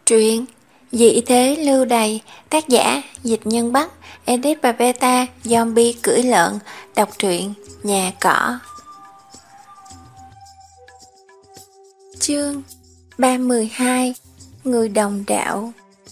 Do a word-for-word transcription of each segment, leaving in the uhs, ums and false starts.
Truyện Dị thế lưu đày, tác giả Dịch Nhân Bắc, edit và beta Zombie cưỡi lợn. Đọc truyện Nhà Cỏ. Chương ba mươi hai. Người đồng đạo.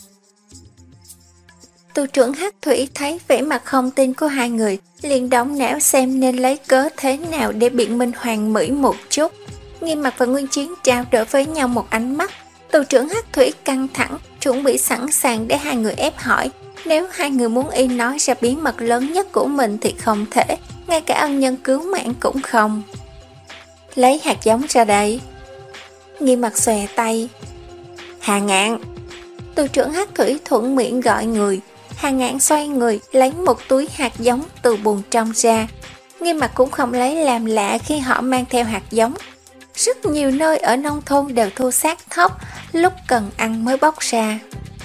Tù trưởng Hắc Thủy thấy vẻ mặt không tin của hai người, liền động não xem nên lấy cớ thế nào để biện minh hoàn mỹ một chút. Nghiêm Mặt và Nguyên Chiến trao đổi với nhau một ánh mắt. Tù trưởng Hắc Thủy căng thẳng, chuẩn bị sẵn sàng để hai người ép hỏi. Nếu hai người muốn y nói ra bí mật lớn nhất của mình thì không thể, ngay cả ân nhân cứu mạng cũng không. Lấy hạt giống ra đây. Nghiêm Mặt xòe tay. Hà Ngạn. Tù trưởng Hắc Thủy thuận miệng gọi người. Hà Ngạn xoay người lấy một túi hạt giống từ buồng trong ra. Nghiêm Mặt cũng không lấy làm lạ khi họ mang theo hạt giống. Rất nhiều nơi ở nông thôn đều thu xác thóc, lúc cần ăn mới bóc ra.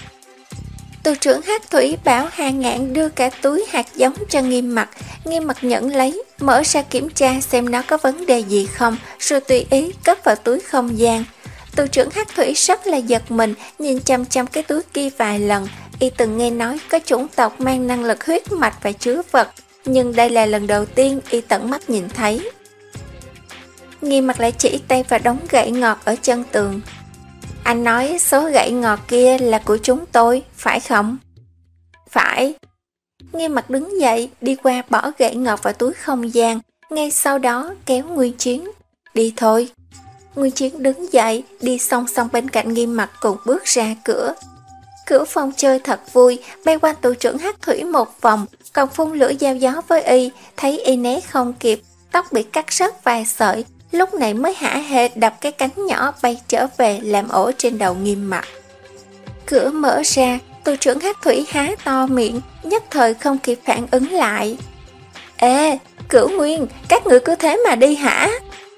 Tù trưởng Hắc Thủy bảo Hà Ngạn đưa cả túi hạt giống cho Nghiêm Mặt. Nghiêm Mặt nhận lấy, mở ra kiểm tra xem nó có vấn đề gì không, rồi tùy ý cất vào túi không gian. Tù trưởng Hắc Thủy rất là giật mình, nhìn chăm chăm cái túi kia vài lần. Y từng nghe nói có chủng tộc mang năng lực huyết mạch và chứa vật, nhưng đây là lần đầu tiên y tận mắt nhìn thấy. Nghiêm Mặt lại chỉ tay vào đống gậy ngọt ở chân tường. Anh nói số gậy ngọt kia là của chúng tôi, phải không? Phải. Nghiêm Mặt đứng dậy, đi qua bỏ gậy ngọt vào túi không gian, ngay sau đó kéo Nguyên Chiến. Đi thôi. Nguyên Chiến đứng dậy, đi song song bên cạnh Nghiêm Mặt cùng bước ra cửa. Cửa phòng chơi thật vui, bay quanh tù trưởng Hắc Thủy một vòng, còn phun lửa giao gió với y, thấy y né không kịp, tóc bị cắt rớt vài sợi, lúc này mới hả hê đập cái cánh nhỏ bay trở về làm ổ trên đầu Nghiêm Mặt. Cửa mở ra, tù trưởng Hắc Thủy há to miệng, nhất thời không kịp phản ứng lại. Ê, Cửu Nguyên, các người cứ thế mà đi hả?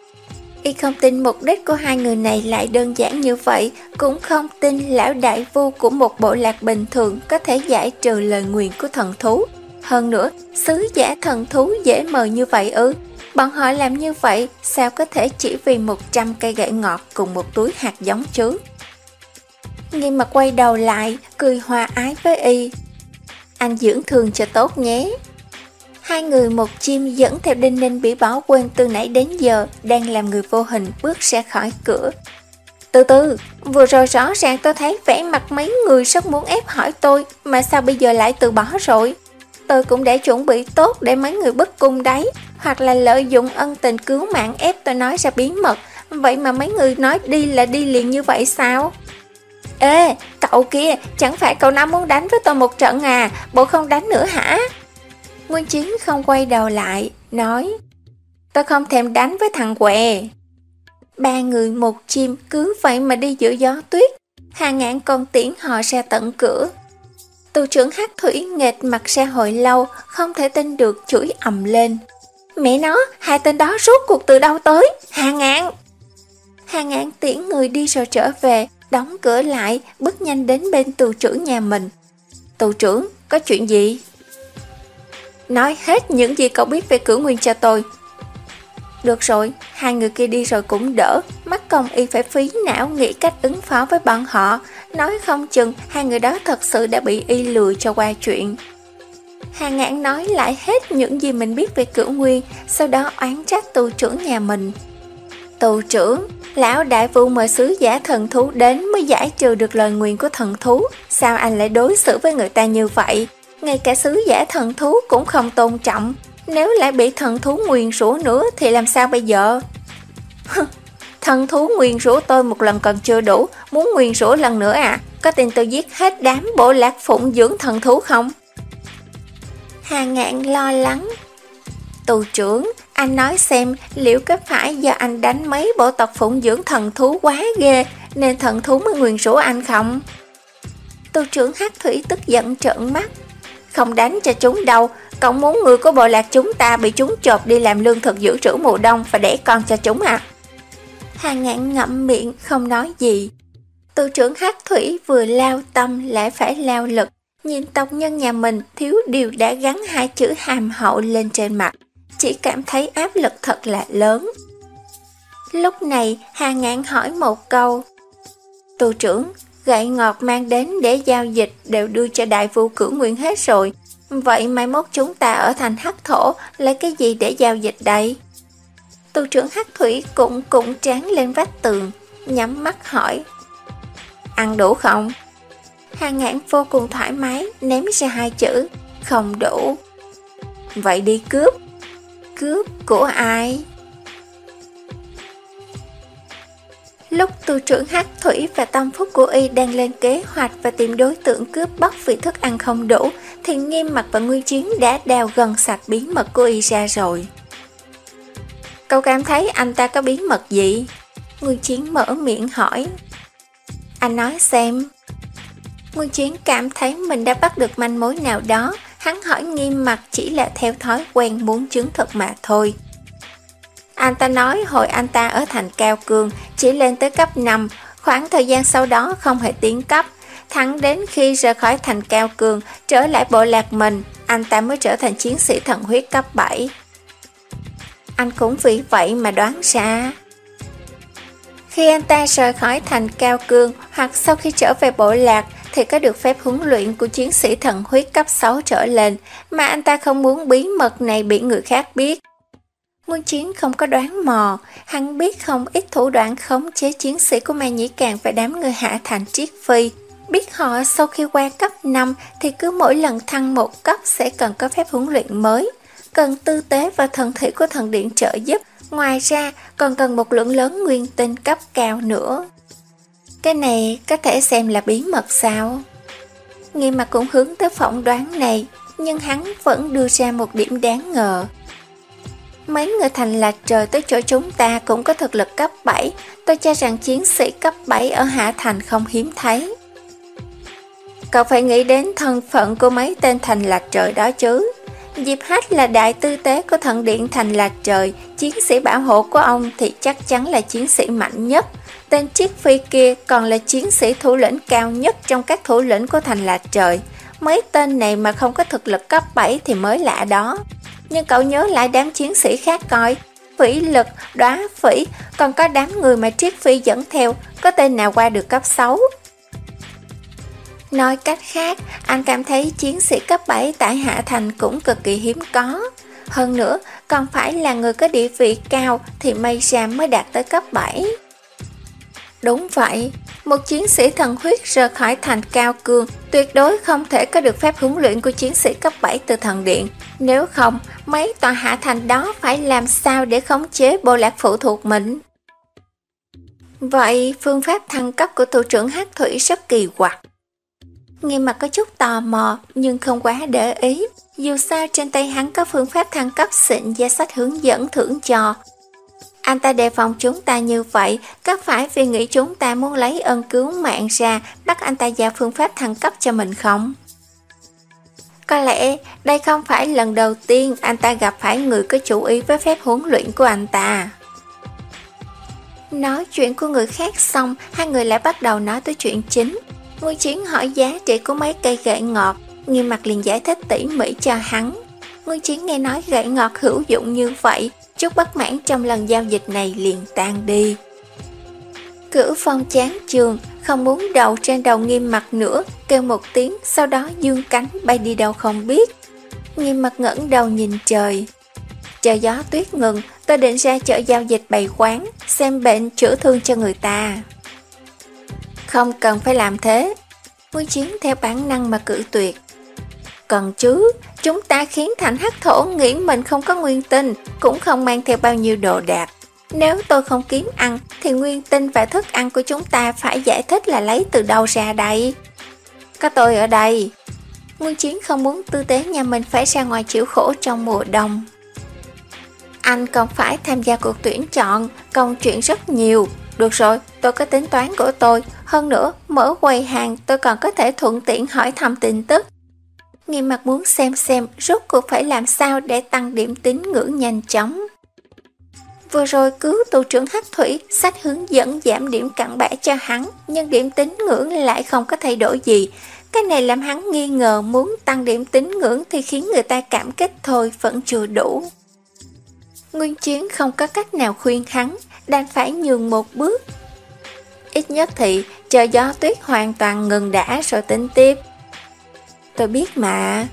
Y không tin mục đích của hai người này lại đơn giản như vậy, cũng không tin lão đại vu của một bộ lạc bình thường có thể giải trừ lời nguyền của thần thú. Hơn nữa, sứ giả thần thú dễ mời như vậy ư? Bọn họ làm như vậy sao có thể chỉ vì một trăm cây gậy ngọt cùng một túi hạt giống chứ? Nghiêm Mặt quay đầu lại, cười hòa ái với y. Anh dưỡng thương cho tốt nhé. Hai người một chim dẫn theo Đinh Ninh bị bỏ quên từ nãy đến giờ, đang làm người vô hình bước ra khỏi cửa. Từ từ, vừa rồi rõ ràng tôi thấy vẻ mặt mấy người rất muốn ép hỏi tôi, mà sao bây giờ lại từ bỏ rồi? Tôi cũng đã chuẩn bị tốt để mấy người bức cung đấy, hoặc là lợi dụng ân tình cứu mạng ép tôi nói ra bí mật, vậy mà mấy người nói đi là đi liền như vậy sao? Ê, cậu kia, chẳng phải cậu năm muốn đánh với tôi một trận à, bộ không đánh nữa hả? Nguyên Chiến không quay đầu lại, nói. Tôi không thèm đánh với thằng què. Ba người một chim cứ vậy mà đi giữa gió tuyết. Hà Ngạn còn tiễn họ ra tận cửa. Tù trưởng Hắc Thủy nghệt mặt ra hồi lâu, không thể tin được chửi ầm lên. Mẹ nó, hai tên đó rốt cuộc từ đâu tới? Hà Ngạn! Hà Ngạn tiễn người đi rồi trở về, đóng cửa lại, bước nhanh đến bên tù trưởng nhà mình. Tù trưởng, có chuyện gì? Nói hết những gì cậu biết về Cửu Nguyên cho tôi. Được rồi, hai người kia đi rồi cũng đỡ, mắc công y phải phí não nghĩ cách ứng phó với bọn họ. Nói không chừng hai người đó thật sự đã bị y lừa cho qua chuyện. Hà Ngạn nói lại hết những gì mình biết về Cửu Nguyên, sau đó oán trách tù trưởng nhà mình. Tù trưởng, lão đại vu mời sứ giả thần thú đến mới giải trừ được lời nguyền của thần thú. Sao anh lại đối xử với người ta như vậy? Ngay cả sứ giả thần thú cũng không tôn trọng. Nếu lại bị thần thú nguyền rủa nữa thì làm sao bây giờ? Thần thú nguyền rủa tôi một lần còn chưa đủ, muốn nguyền rủa lần nữa à? Có tin tôi giết hết đám bộ lạc phụng dưỡng thần thú không? Hà Ngạn lo lắng. Tù trưởng, anh nói xem liệu có phải do anh đánh mấy bộ tộc phụng dưỡng thần thú quá ghê nên thần thú mới nguyền rủa anh không? Tù trưởng Hắc Thủy tức giận trợn mắt. Không đánh cho chúng đâu, cậu muốn người của bộ lạc chúng ta bị chúng chộp đi làm lương thực dự trữ mùa đông và đẻ con cho chúng à? Hà Ngạn ngậm miệng không nói gì. Tù trưởng Hắc Thủy vừa lao tâm lại phải lao lực, nhìn tộc nhân nhà mình thiếu điều đã gắn hai chữ hàm hậu lên trên mặt, chỉ cảm thấy áp lực thật là lớn. Lúc này Hà Ngạn hỏi một câu. Tù trưởng, Gậy ngọt mang đến để giao dịch đều đưa cho đại vu Cửu Nguyên hết rồi. Vậy mai mốt chúng ta ở thành Hắc Thổ lấy cái gì để giao dịch đây? Tu trưởng Hắc Thủy cũng cũng trán lên vách tường, nhắm mắt hỏi. Ăn đủ không? Hàng Ngạn vô cùng thoải mái ném ra hai chữ, không đủ. Vậy đi cướp. Cướp của ai? Lúc tu trưởng Hắc Thủy và tâm phúc của y đang lên kế hoạch và tìm đối tượng cướp bóc vì thức ăn không đủ, thì Nghiêm Mặc và Nguyên Chiến đã đào gần sạch bí mật của y ra rồi. Cậu cảm thấy anh ta có bí mật gì? Nguyên Chiến mở miệng hỏi. Anh nói xem. Nguyên Chiến cảm thấy mình đã bắt được manh mối nào đó, hắn hỏi Nghiêm Mặc chỉ là theo thói quen muốn chứng thực mà thôi. Anh ta nói hồi anh ta ở thành Cao Cương chỉ lên tới cấp năm, khoảng thời gian sau đó không hề tiến cấp, thẳng đến khi rời khỏi thành Cao Cương trở lại bộ lạc mình, anh ta mới trở thành chiến sĩ thần huyết cấp bảy. Anh cũng vì vậy mà đoán ra. Khi anh ta rời khỏi thành Cao Cương hoặc sau khi trở về bộ lạc thì có được phép huấn luyện của chiến sĩ thần huyết cấp sáu trở lên, mà anh ta không muốn bí mật này bị người khác biết. Nguyên Chiến không có đoán mò, hắn biết không ít thủ đoạn khống chế chiến sĩ của Ma Nhĩ Càng và đám người hạ thành Triết Phi. Biết họ sau khi qua cấp năm thì cứ mỗi lần thăng một cấp sẽ cần có phép huấn luyện mới, cần tư tế và thần thủy của thần điện trợ giúp, ngoài ra còn cần một lượng lớn nguyên tinh cấp cao nữa. Cái này có thể xem là bí mật sao? Nghiêm Mặc cũng hướng tới phỏng đoán này, nhưng hắn vẫn đưa ra một điểm đáng ngờ. Mấy người thành Lạc Trời tới chỗ chúng ta cũng có thực lực cấp bảy, tôi cho rằng chiến sĩ cấp bảy ở Hạ Thành không hiếm thấy. Cậu phải nghĩ đến thân phận của mấy tên thành Lạc Trời đó chứ. Diệp Hách là đại tư tế của thần điện thành Lạc Trời, chiến sĩ bảo hộ của ông thì chắc chắn là chiến sĩ mạnh nhất. Tên Triết Phi kia còn là chiến sĩ thủ lĩnh cao nhất trong các thủ lĩnh của thành Lạc Trời. Mấy tên này mà không có thực lực cấp bảy thì mới lạ đó. Nhưng cậu nhớ lại đám chiến sĩ khác coi, Phỉ Lực, Đóa Phỉ, còn có đám người mà Triết Phi dẫn theo, có tên nào qua được cấp sáu? Nói cách khác, anh cảm thấy chiến sĩ cấp bảy tại Hạ Thành cũng cực kỳ hiếm có. Hơn nữa, còn phải là người có địa vị cao thì may ra mới đạt tới cấp bảy. Đúng vậy, một chiến sĩ thần huyết rời khỏi thành Cao Cương tuyệt đối không thể có được phép huấn luyện của chiến sĩ cấp bảy từ thần điện. Nếu không, mấy tòa Hạ Thành đó phải làm sao để khống chế bộ lạc phụ thuộc mình? Vậy phương pháp thăng cấp của thủ trưởng Hắc Thủy rất kỳ quặc. Nghiêm Mặc có chút tò mò nhưng không quá để ý, dù sao trên tay hắn có phương pháp thăng cấp xịn và sách hướng dẫn thưởng cho. Anh ta đề phòng chúng ta như vậy, có phải vì nghĩ chúng ta muốn lấy ân cứu mạng ra bắt anh ta giao phương pháp thăng cấp cho mình không? Có lẽ đây không phải lần đầu tiên anh ta gặp phải người có chủ ý với phép huấn luyện của anh ta. Nói chuyện của người khác xong, hai người lại bắt đầu nói tới chuyện chính. Nguyên Chiến hỏi giá trị của mấy cây gậy ngọt, Nghiêm Mặc liền giải thích tỉ mỉ cho hắn. Nguyên Chiến nghe nói gậy ngọt hữu dụng như vậy, chút bất mãn trong lần giao dịch này liền tan đi. Cửu Phong chán chường, không muốn đầu trên đầu Nghiêm Mặc nữa, kêu một tiếng, sau đó dương cánh bay đi đâu không biết. Nghiêm Mặc ngẩng đầu nhìn trời. Chờ gió tuyết ngừng, tôi định ra chợ giao dịch bày quán, xem bệnh chữa thương cho người ta. Không cần phải làm thế. Nguyên Chiến theo bản năng mà cự tuyệt. Cần chứ, chúng ta khiến thành Hắc Thổ nghĩ mình không có nguyên tinh, cũng không mang theo bao nhiêu đồ đạc. Nếu tôi không kiếm ăn, thì nguyên tinh và thức ăn của chúng ta phải giải thích là lấy từ đâu ra đây. Có tôi ở đây. Nguyên Chiến không muốn tư tế nhà mình phải ra ngoài chịu khổ trong mùa đông. Anh còn phải tham gia cuộc tuyển chọn, công chuyện rất nhiều. Được rồi, tôi có tính toán của tôi. Hơn nữa, mở quầy hàng tôi còn có thể thuận tiện hỏi thăm tin tức. Nghiêm Mặc muốn xem xem rốt cuộc phải làm sao để tăng điểm tín ngưỡng nhanh chóng. Vừa rồi cứu tù trưởng Hắc Thủy, sách hướng dẫn giảm điểm cặn bã cho hắn, nhưng điểm tín ngưỡng lại không có thay đổi gì. Cái này làm hắn nghi ngờ muốn tăng điểm tín ngưỡng thì khiến người ta cảm kích thôi, vẫn chưa đủ. Nguyên Chiến không có cách nào khuyên hắn, đành phải nhường một bước. ít nhất thì chờ gió tuyết hoàn toàn ngừng đã rồi tính tiếp. Tôi biết mà.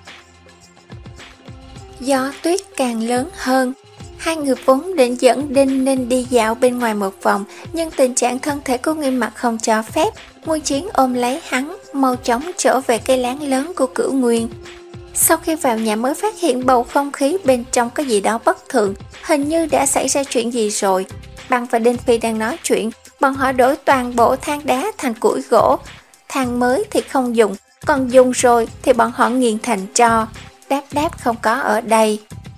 Gió tuyết càng lớn hơn. Hai người vốn định dẫn Đinh Ninh đi dạo bên ngoài một vòng, nhưng tình trạng thân thể của Nghiêm Mặc không cho phép. Nguyên Chiến ôm lấy hắn, mau chóng trở về cây láng lớn của Cửu Nguyên. Sau khi vào nhà mới phát hiện bầu không khí bên trong có gì đó bất thường, hình như đã xảy ra chuyện gì rồi. Băng và Đinh Phi đang nói chuyện, bọn họ đổi toàn bộ than đá thành củi gỗ. Than mới thì không dùng, còn dùng rồi thì bọn họ nghiền thành tro. Đáp Đáp không có ở đây.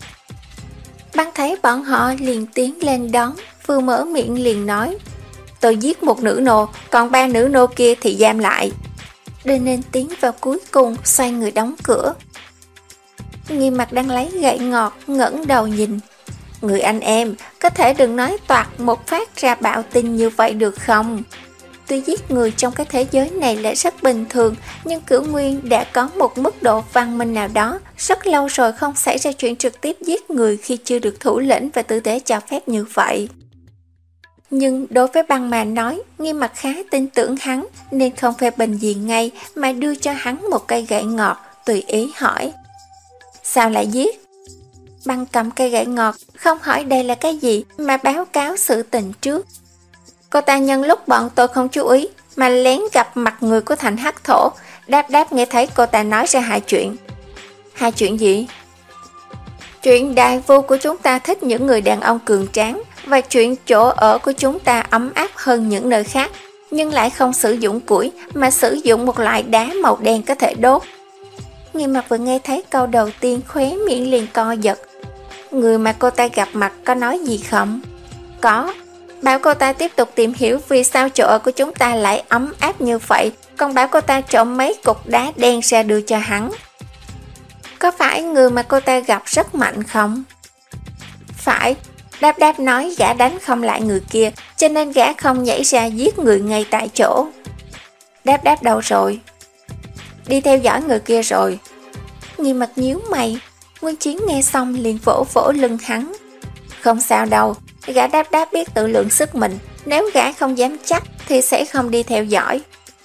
Băng thấy bọn họ liền tiến lên đón, vừa mở miệng liền nói: tôi giết một nữ nô, còn ba nữ nô kia thì giam lại. Đinh Ninh tiến vào cuối cùng, xoay người đóng cửa. Nghiêm Mặc đang lấy gậy ngọt, ngẩng đầu nhìn. Người anh em, có thể đừng nói toạc một phát ra bạo tin như vậy được không? Tuy giết người trong cái thế giới này là rất bình thường, nhưng Cửu Nguyên đã có một mức độ văn minh nào đó, rất lâu rồi không xảy ra chuyện trực tiếp giết người khi chưa được thủ lĩnh và tử tế cho phép như vậy. Nhưng đối với Băng mà nói, Nghiêm Mặc khá tin tưởng hắn, nên không phê bình gì ngay mà đưa cho hắn một cây gậy ngọt, tùy ý hỏi: sao lại giết? Băng cầm cây gậy ngọt, không hỏi đây là cái gì mà báo cáo sự tình trước. Cô ta nhân lúc bọn tôi không chú ý mà lén gặp mặt người của thành Hắc Thổ. Đáp Đáp nghe thấy cô ta nói ra hai chuyện. Hai chuyện gì? Chuyện đại vu của chúng ta thích những người đàn ông cường tráng, và chuyện chỗ ở của chúng ta ấm áp hơn những nơi khác, nhưng lại không sử dụng củi mà sử dụng một loại đá màu đen có thể đốt. Nghiêm Mặc vừa nghe thấy câu đầu tiên, khóe miệng liền co giật. Người mà cô ta gặp mặt có nói gì không? Có. Bảo cô ta tiếp tục tìm hiểu vì sao chỗ ở của chúng ta lại ấm áp như vậy, còn bảo cô ta trộm mấy cục đá đen ra đưa cho hắn. Có phải người mà cô ta gặp rất mạnh không? Phải. Đáp Đáp nói gã đánh không lại người kia, cho nên gã không nhảy ra giết người ngay tại chỗ. Đáp Đáp đâu rồi? Đi theo dõi người kia rồi. Nghiêm Mặc nhíu mày. Nguyên Chiến nghe xong liền vỗ vỗ lưng hắn. Không sao đâu, gã Đáp Đáp biết tự lượng sức mình, nếu gã không dám chắc thì sẽ không đi theo dõi.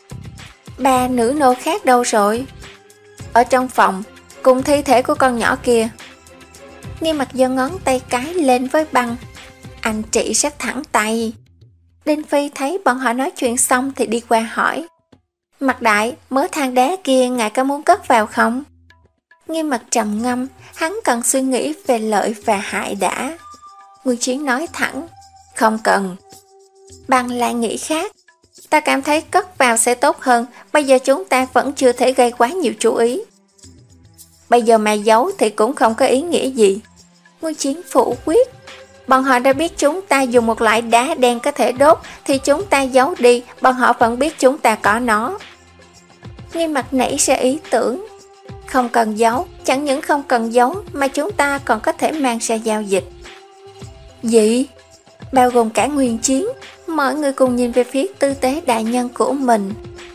Ba nữ nô khác đâu rồi? Ở trong phòng, cùng thi thể của con nhỏ kia. Nghiêm Mặc giơ ngón tay cái lên với Băng. Anh chị rất thẳng tay. Đinh Phi thấy bọn họ nói chuyện xong thì đi qua hỏi: Mặc đại, mớ than đá kia ngài có muốn cất vào không? Nghiêm Mặc trầm ngâm, hắn cần suy nghĩ về lợi và hại đã. Nguyên Chiến nói thẳng: không cần. Băng lại nghĩ khác: ta cảm thấy cất vào sẽ tốt hơn, bây giờ chúng ta vẫn chưa thể gây quá nhiều chú ý. Bây giờ mà giấu thì cũng không có ý nghĩa gì. Nguyên Chiến phủ quyết: bọn họ đã biết chúng ta dùng một loại đá đen có thể đốt, thì chúng ta giấu đi, bọn họ vẫn biết chúng ta có nó. Nghiêm Mặc nảy ra ý tưởng: không cần giấu, chẳng những không cần giấu mà chúng ta còn có thể mang ra giao dịch. Gì? Bao gồm cả Nguyên Chiến. Mọi người cùng nhìn về phía tư tế đại nhân của mình.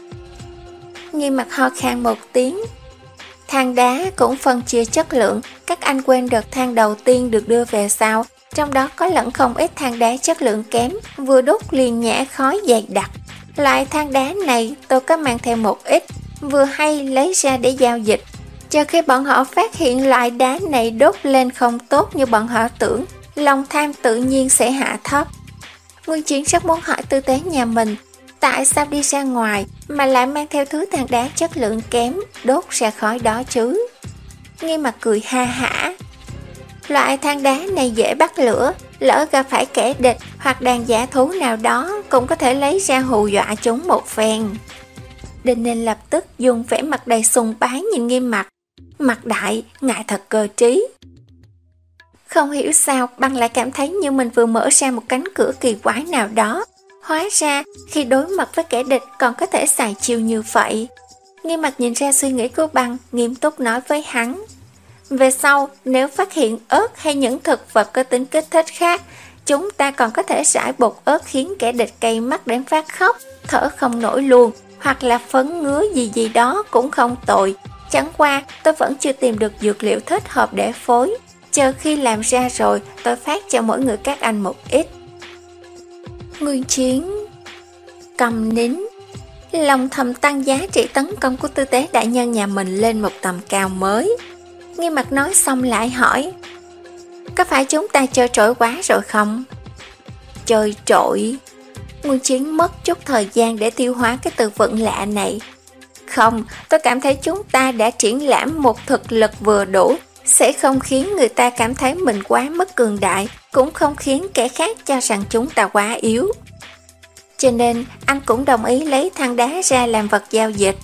Nghiêm Mặc ho khan một tiếng. Than đá cũng phân chia chất lượng, các anh quên đợt than đầu tiên được đưa về sao, trong đó có lẫn không ít than đá chất lượng kém, vừa đốt liền nhả khói dày đặc. Loại than đá này tôi có mang theo một ít, vừa hay lấy ra để giao dịch. Chờ khi bọn họ phát hiện loại đá này đốt lên không tốt như bọn họ tưởng, lòng tham tự nhiên sẽ hạ thấp. Nguyên Chiến rất muốn hỏi tư tế nhà mình, tại sao đi ra ngoài mà lại mang theo thứ than đá chất lượng kém, đốt ra khói đó chứ? Nghiêm Mặc cười ha hả. Loại than đá này dễ bắt lửa, lỡ gặp phải kẻ địch hoặc đàn giả thú nào đó cũng có thể lấy ra hù dọa chúng một phen. Đinh Ninh lập tức dùng vẻ mặt đầy sùng bái nhìn Nghiêm Mặc. Mặc đại, ngại thật cơ trí. Không hiểu sao Băng lại cảm thấy như mình vừa mở ra một cánh cửa kỳ quái nào đó. Hóa ra khi đối mặt với kẻ địch còn có thể xài chiêu như vậy. Nghiêm Mặc nhìn ra suy nghĩ của Băng, nghiêm túc nói với hắn: về sau nếu phát hiện ớt hay những thực vật có tính kích thích khác, chúng ta còn có thể rải bột ớt khiến kẻ địch cay mắt đến phát khóc, thở không nổi luôn, hoặc là phấn ngứa gì gì đó cũng không tội. Chẳng qua tôi vẫn chưa tìm được dược liệu thích hợp để phối, chờ khi làm ra rồi tôi phát cho mỗi người các anh một ít. Nguyên Chiến: câm nín. Lòng thầm tăng giá trị tấn công của tư tế đại nhân nhà mình lên một tầm cao mới. Nghiêm mặt nói xong lại hỏi: có phải chúng ta chơi trội quá rồi không? Chơi trội? Nguyên Chiến mất chút thời gian để tiêu hóa cái từ vựng lạ này. Không, tôi cảm thấy chúng ta đã triển lãm một thực lực vừa đủ, sẽ không khiến người ta cảm thấy mình quá mức cường đại, cũng không khiến kẻ khác cho rằng chúng ta quá yếu. Cho nên anh cũng đồng ý lấy than đá ra làm vật giao dịch.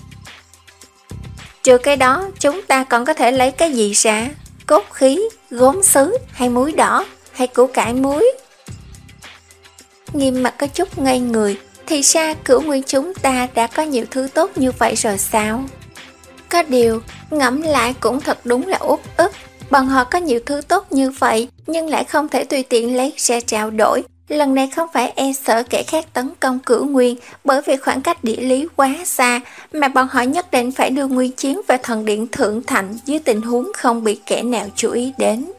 Trừ cái đó, chúng ta còn có thể lấy cái gì ra? Cốt khí, gốm sứ, hay muối đỏ, hay củ cải muối? Nghiêm mặt có chút ngây người, thì ra Cửu Nguyên chúng ta đã có nhiều thứ tốt như vậy rồi sao? Có điều, ngẫm lại cũng thật đúng là uất ức. Bọn họ có nhiều thứ tốt như vậy, nhưng lại không thể tùy tiện lấy ra trao đổi. Lần này không phải e sợ kẻ khác tấn công Cửu Nguyên, bởi vì khoảng cách địa lý quá xa, mà bọn họ nhất định phải đưa Nguyên Chiến về thần điện Thượng Thành dưới tình huống không bị kẻ nào chú ý đến.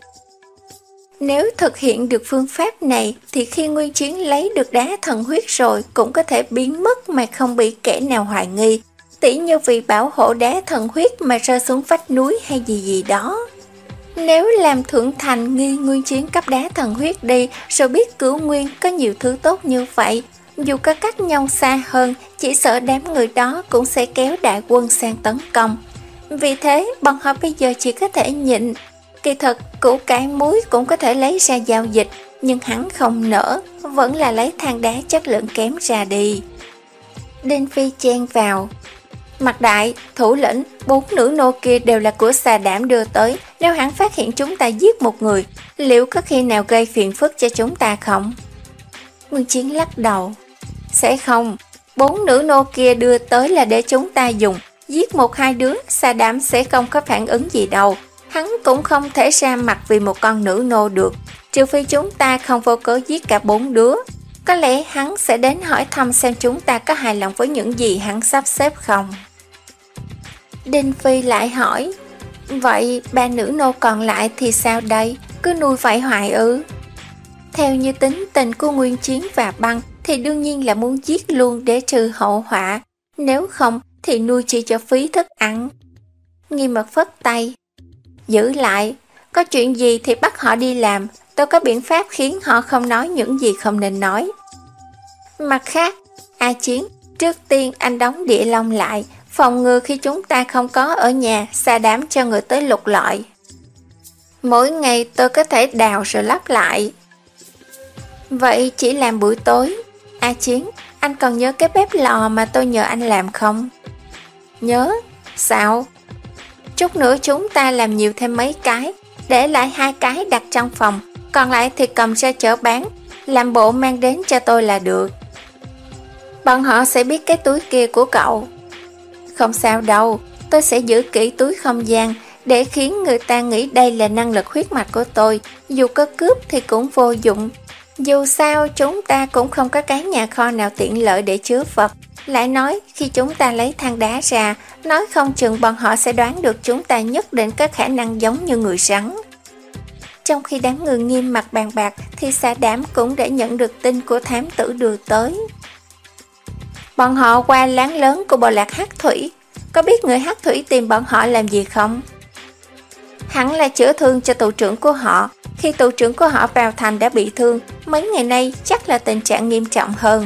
Nếu thực hiện được phương pháp này, thì khi Nguyên Chiến lấy được đá thần huyết rồi cũng có thể biến mất mà không bị kẻ nào hoài nghi, tỉ như vì bảo hộ đá thần huyết mà rơi xuống vách núi hay gì gì đó. Nếu làm Thượng Thành nghi Nguyên Chiến cấp đá thần huyết đi, rồi biết Cửu Nguyên có nhiều thứ tốt như vậy, dù có cách nhau xa hơn, chỉ sợ đám người đó cũng sẽ kéo đại quân sang tấn công. Vì thế, bọn họ bây giờ chỉ có thể nhịn. Kỳ thật, củ cải muối cũng có thể lấy ra giao dịch, nhưng hắn không nỡ, vẫn là lấy than đá chất lượng kém ra đi. Đinh Phi chen vào: Mặt đại, thủ lĩnh, bốn nữ nô kia đều là của Xà Đảm đưa tới. Nếu hắn phát hiện chúng ta giết một người, liệu có khi nào gây phiền phức cho chúng ta không? Nguyên Chiến lắc đầu: Sẽ không. Bốn nữ nô kia đưa tới là để chúng ta dùng. Giết một hai đứa, Xà Đảm sẽ không có phản ứng gì đâu. Hắn cũng không thể ra mặt vì một con nữ nô được, trừ phi chúng ta không vô cớ giết cả bốn đứa. Có lẽ hắn sẽ đến hỏi thăm xem chúng ta có hài lòng với những gì hắn sắp xếp không. Đinh Phi lại hỏi: Vậy ba nữ nô còn lại thì sao đây? Cứ nuôi vậy hoài ư? Theo như tính tình của Nguyên Chiến và Băng thì đương nhiên là muốn giết luôn để trừ hậu họa. Nếu không thì nuôi chi cho phí thức ăn. Nghiêm Mặt phất tay: Giữ lại, có chuyện gì thì bắt họ đi làm. Tôi có biện pháp khiến họ không nói những gì không nên nói. Mặt khác, A Chiến, trước tiên anh đóng địa long lại, phòng ngừa khi chúng ta không có ở nhà, Xà Đảm cho người tới lục lọi. Mỗi ngày tôi có thể đào rồi lắp lại. Vậy chỉ làm buổi tối. A Chiến, anh còn nhớ cái bếp lò mà tôi nhờ anh làm không? Nhớ. Sao? Chút nữa chúng ta làm nhiều thêm mấy cái, để lại hai cái đặt trong phòng, còn lại thì cầm ra chợ bán, làm bộ mang đến cho tôi là được. Bọn họ sẽ biết cái túi kia của cậu. Không sao đâu, tôi sẽ giữ kỹ túi không gian, để khiến người ta nghĩ đây là năng lực huyết mạch của tôi. Dù có cướp thì cũng vô dụng. Dù sao chúng ta cũng không có cái nhà kho nào tiện lợi để chứa vật. Lại nói, khi chúng ta lấy than đá ra, nói không chừng bọn họ sẽ đoán được chúng ta nhất định có khả năng giống như người rắn. Trong khi đám người Nghiêm Mặt bàn bạc, thì Xà Đảm cũng đã nhận được tin của thám tử đưa tới. Bọn họ qua láng lớn của bộ lạc Hắc Thủy. Có biết người Hắc Thủy tìm bọn họ làm gì không? Hẳn là chữa thương cho tù trưởng của họ. Khi tù trưởng của họ vào thành đã bị thương, mấy ngày nay chắc là tình trạng nghiêm trọng hơn.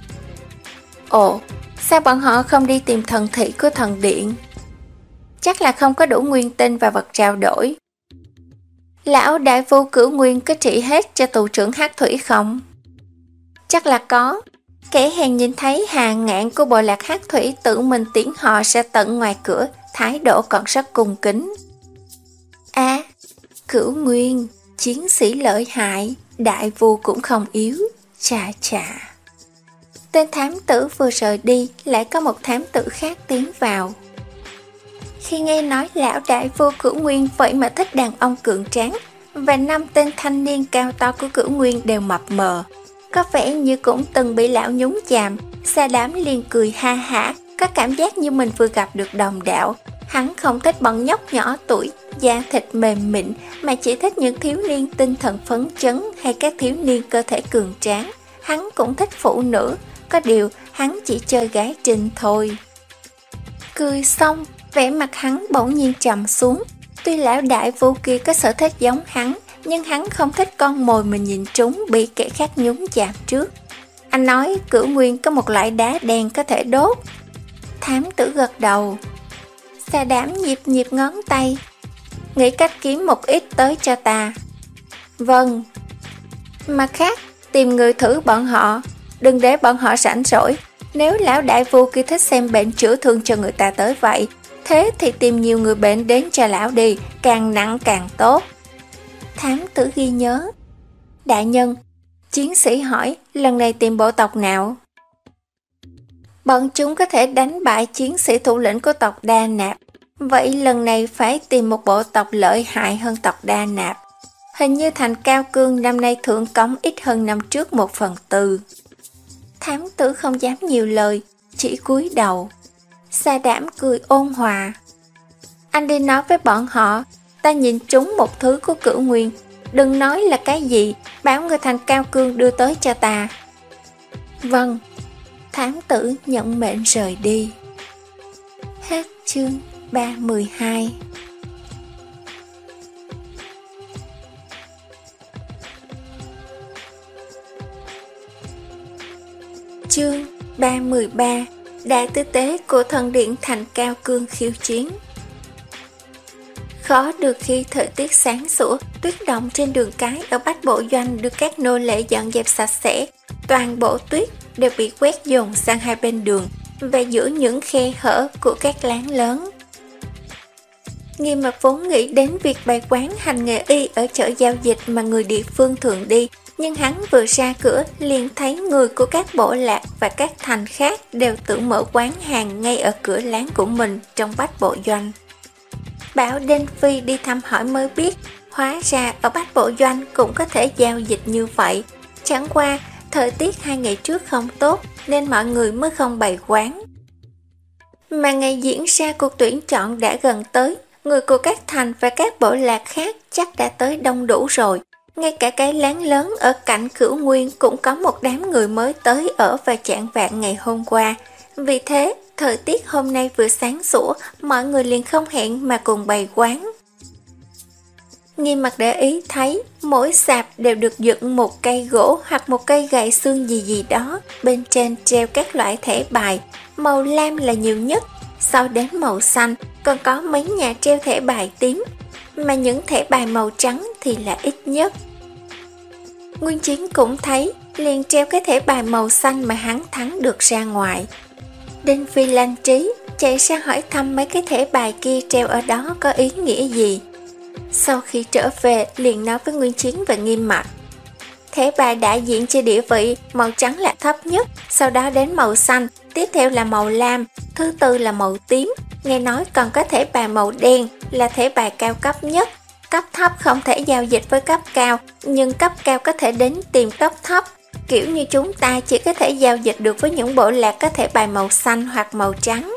Ồ, sao bọn họ không đi tìm thần thị của thần điện? Chắc là không có đủ nguyên tinh và vật trao đổi. Lão đại vô Cửu Nguyên có trị hết cho tù trưởng Hắc Thủy không? Chắc là có. Kẻ hèn nhìn thấy Hà Ngạn của bộ lạc Hắc Thủy tự mình tiễn họ ra tận ngoài cửa, thái độ còn rất cung kính. À, Cửu Nguyên, chiến sĩ lợi hại, đại vu cũng không yếu, chà chà. Tên thám tử vừa rời đi, lại có một thám tử khác tiến vào. Khi nghe nói lão đại vô Cửu Nguyên vậy mà thích đàn ông cường tráng, và năm tên thanh niên cao to của Cửu Nguyên đều mập mờ, có vẻ như cũng từng bị lão nhúng chàm, Xà Đảm liền cười ha hả, có cảm giác như mình vừa gặp được đồng đạo. Hắn không thích bọn nhóc nhỏ tuổi, da thịt mềm mịn, mà chỉ thích những thiếu niên tinh thần phấn chấn hay các thiếu niên cơ thể cường tráng. Hắn cũng thích phụ nữ, có điều hắn chỉ chơi gái Trinh thôi. Cười xong, vẻ mặt hắn bỗng nhiên trầm xuống. Tuy lão đại vô kia có sở thích giống hắn, nhưng hắn không thích con mồi mình nhìn trúng bị kẻ khác nhúng chạm trước. Anh nói Cửu Nguyên có một loại đá đen có thể đốt. Thám tử gật đầu. Xà đảm nhịp nhịp ngón tay. Nghĩ cách kiếm một ít tới cho ta. Vâng. Mặt khác, tìm người thử bọn họ, đừng để bọn họ rảnh rỗi. Nếu lão đại vô kia thích xem bệnh chữa thương cho người ta tới vậy, thế thì tìm nhiều người bệnh đến cho lão đi, càng nặng càng tốt. Thám tử ghi nhớ. Đại nhân, chiến sĩ hỏi lần này tìm bộ tộc nào? Bọn chúng có thể đánh bại chiến sĩ thủ lĩnh của tộc Đa Nạp. Vậy lần này phải tìm một bộ tộc lợi hại hơn tộc Đa Nạp. Hình như thành Cao Cương năm nay thượng cống ít hơn năm trước một phần tư. Thám tử không dám nhiều lời, chỉ cúi đầu. Sa đảm cười ôn hòa. Anh đi nói với bọn họ, ta nhìn trúng một thứ của Cửu Nguyên. Đừng nói là cái gì, bảo người thành Cao Cương đưa tới cho ta. Vâng. Thám tử nhận mệnh rời đi. Hết chương ba mươi hai. Chương ba mươi ba. Đại tư tế của thần điện thành Cao Cương khiêu chiến. Khó được khi thời tiết sáng sủa, tuyết động trên đường cái ở Bách Bộ Doanh được các nô lệ dọn dẹp sạch sẽ. Toàn bộ tuyết đều bị quét dồn sang hai bên đường và giữa những khe hở của các láng lớn. Nghiêm Mặt vốn nghĩ đến việc bày quán hành nghề y ở chợ giao dịch mà người địa phương thường đi, nhưng hắn vừa ra cửa liền thấy người của các bộ lạc và các thành khác đều tự mở quán hàng ngay ở cửa láng của mình trong Bách Bộ Doanh. Bảo Đinh Phi đi thăm hỏi mới biết, hóa ra ở Bách Bộ Doanh cũng có thể giao dịch như vậy. Chẳng qua, thời tiết hai ngày trước không tốt nên mọi người mới không bày quán. Mà ngày diễn ra cuộc tuyển chọn đã gần tới, người của các thành và các bộ lạc khác chắc đã tới đông đủ rồi. Ngay cả cái láng lớn ở cạnh Cửu Nguyên cũng có một đám người mới tới ở và chạng vạng ngày hôm qua. Vì thế, thời tiết hôm nay vừa sáng sủa, mọi người liền không hẹn mà cùng bày quán. Nghiêm Mặt để ý thấy, mỗi sạp đều được dựng một cây gỗ hoặc một cây gậy xương gì gì đó, bên trên treo các loại thẻ bài, màu lam là nhiều nhất, sau đến màu xanh, còn có mấy nhà treo thẻ bài tím, mà những thẻ bài màu trắng thì là ít nhất. Nguyên Chiến cũng thấy, liền treo cái thẻ bài màu xanh mà hắn thắng được ra ngoài. Đinh Phi lanh trí, chạy sang hỏi thăm mấy cái thẻ bài kia treo ở đó có ý nghĩa gì. Sau khi trở về, liền nói với Nguyên Chiến và Nghiêm Mặt. Thẻ bài đại diện cho địa vị, màu trắng là thấp nhất, sau đó đến màu xanh, tiếp theo là màu lam, thứ tư là màu tím, nghe nói còn có thẻ bài màu đen là thẻ bài cao cấp nhất. Cấp thấp không thể giao dịch với cấp cao, nhưng cấp cao có thể đến tìm cấp thấp. Kiểu như chúng ta chỉ có thể giao dịch được với những bộ lạc có thẻ bài màu xanh hoặc màu trắng.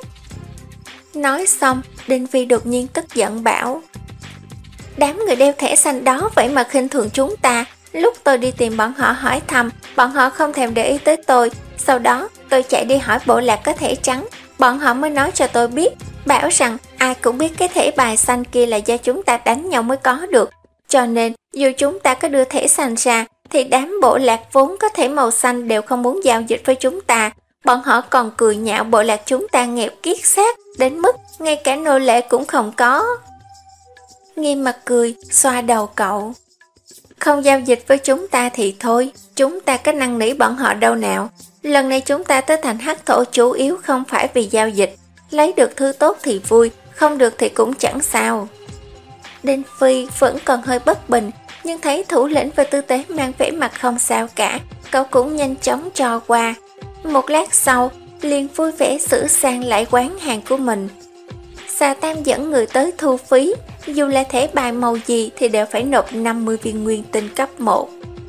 Nói xong, Đinh Phi đột nhiên tức giận bảo: Đám người đeo thẻ xanh đó vậy mà khinh thường chúng ta. Lúc tôi đi tìm bọn họ hỏi thăm, bọn họ không thèm để ý tới tôi. Sau đó, tôi chạy đi hỏi bộ lạc có thẻ trắng. Bọn họ mới nói cho tôi biết, bảo rằng ai cũng biết cái thẻ bài xanh kia là do chúng ta đánh nhau mới có được. Cho nên, dù chúng ta có đưa thẻ xanh ra, thì đám bộ lạc vốn có thẻ màu xanh đều không muốn giao dịch với chúng ta. Bọn họ còn cười nhạo bộ lạc chúng ta nghèo kiết xác, đến mức ngay cả nô lệ cũng không có. Nghiêm Mặt cười, xoa đầu cậu. Không giao dịch với chúng ta thì thôi, chúng ta có năn nỉ bọn họ đâu nào. Lần này chúng ta tới thành Hắc Thổ chủ yếu không phải vì giao dịch, lấy được thứ tốt thì vui, không được thì cũng chẳng sao. Đinh Phi vẫn còn hơi bất bình, nhưng thấy thủ lĩnh và tư tế mang vẻ mặt không sao cả, cậu cũng nhanh chóng cho qua. Một lát sau, liền vui vẻ sửa sang lại quán hàng của mình. Xà Tam dẫn người tới thu phí, dù là thẻ bài màu gì thì đều phải nộp năm mươi viên nguyên tinh cấp một.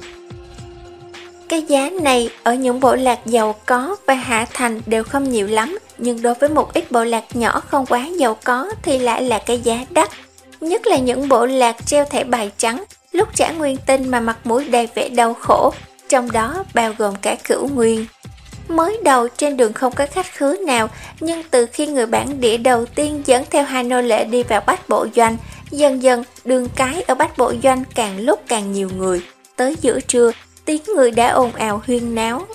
Cái giá này ở những bộ lạc giàu có và hạ thành đều không nhiều lắm, nhưng đối với một ít bộ lạc nhỏ không quá giàu có thì lại là cái giá đắt. Nhất là những bộ lạc treo thẻ bài trắng, lúc trả nguyên tinh mà mặt mũi đầy vẻ đau khổ, trong đó bao gồm cả Cửu Nguyên. Mới đầu trên đường không có khách khứa nào, nhưng từ khi người bản địa đầu tiên dẫn theo hai nô lệ đi vào Bách Bộ Doanh, dần dần đường cái ở Bách Bộ Doanh càng lúc càng nhiều người. Tới giữa trưa, tiếng người đã ồn ào huyên náo.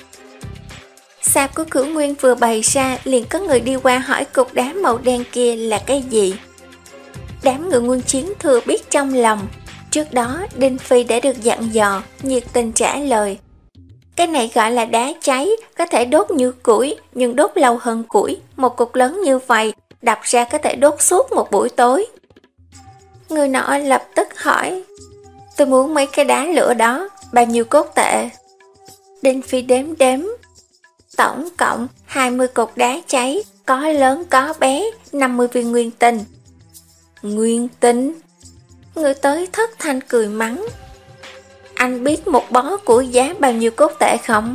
Sạp của Cửu Nguyên vừa bày ra, liền có người đi qua hỏi cục đá màu đen kia là cái gì. Đám người Quân Chiến thừa biết trong lòng. Trước đó Đinh Phi đã được dặn dò, nhiệt tình trả lời: cái này gọi là đá cháy, có thể đốt như củi, nhưng đốt lâu hơn củi. Một cục lớn như vậy, đập ra có thể đốt suốt một buổi tối. Người nọ lập tức hỏi: tôi muốn mấy cái đá lửa đó, bao nhiêu cốt tệ? Đinh Phi đếm đếm: tổng cộng hai mươi cục đá cháy, có lớn có bé, năm mươi viên nguyên tinh. Nguyên tinh? Người tới thất thanh cười mắng: anh biết một bó củi giá bao nhiêu cốt tệ không?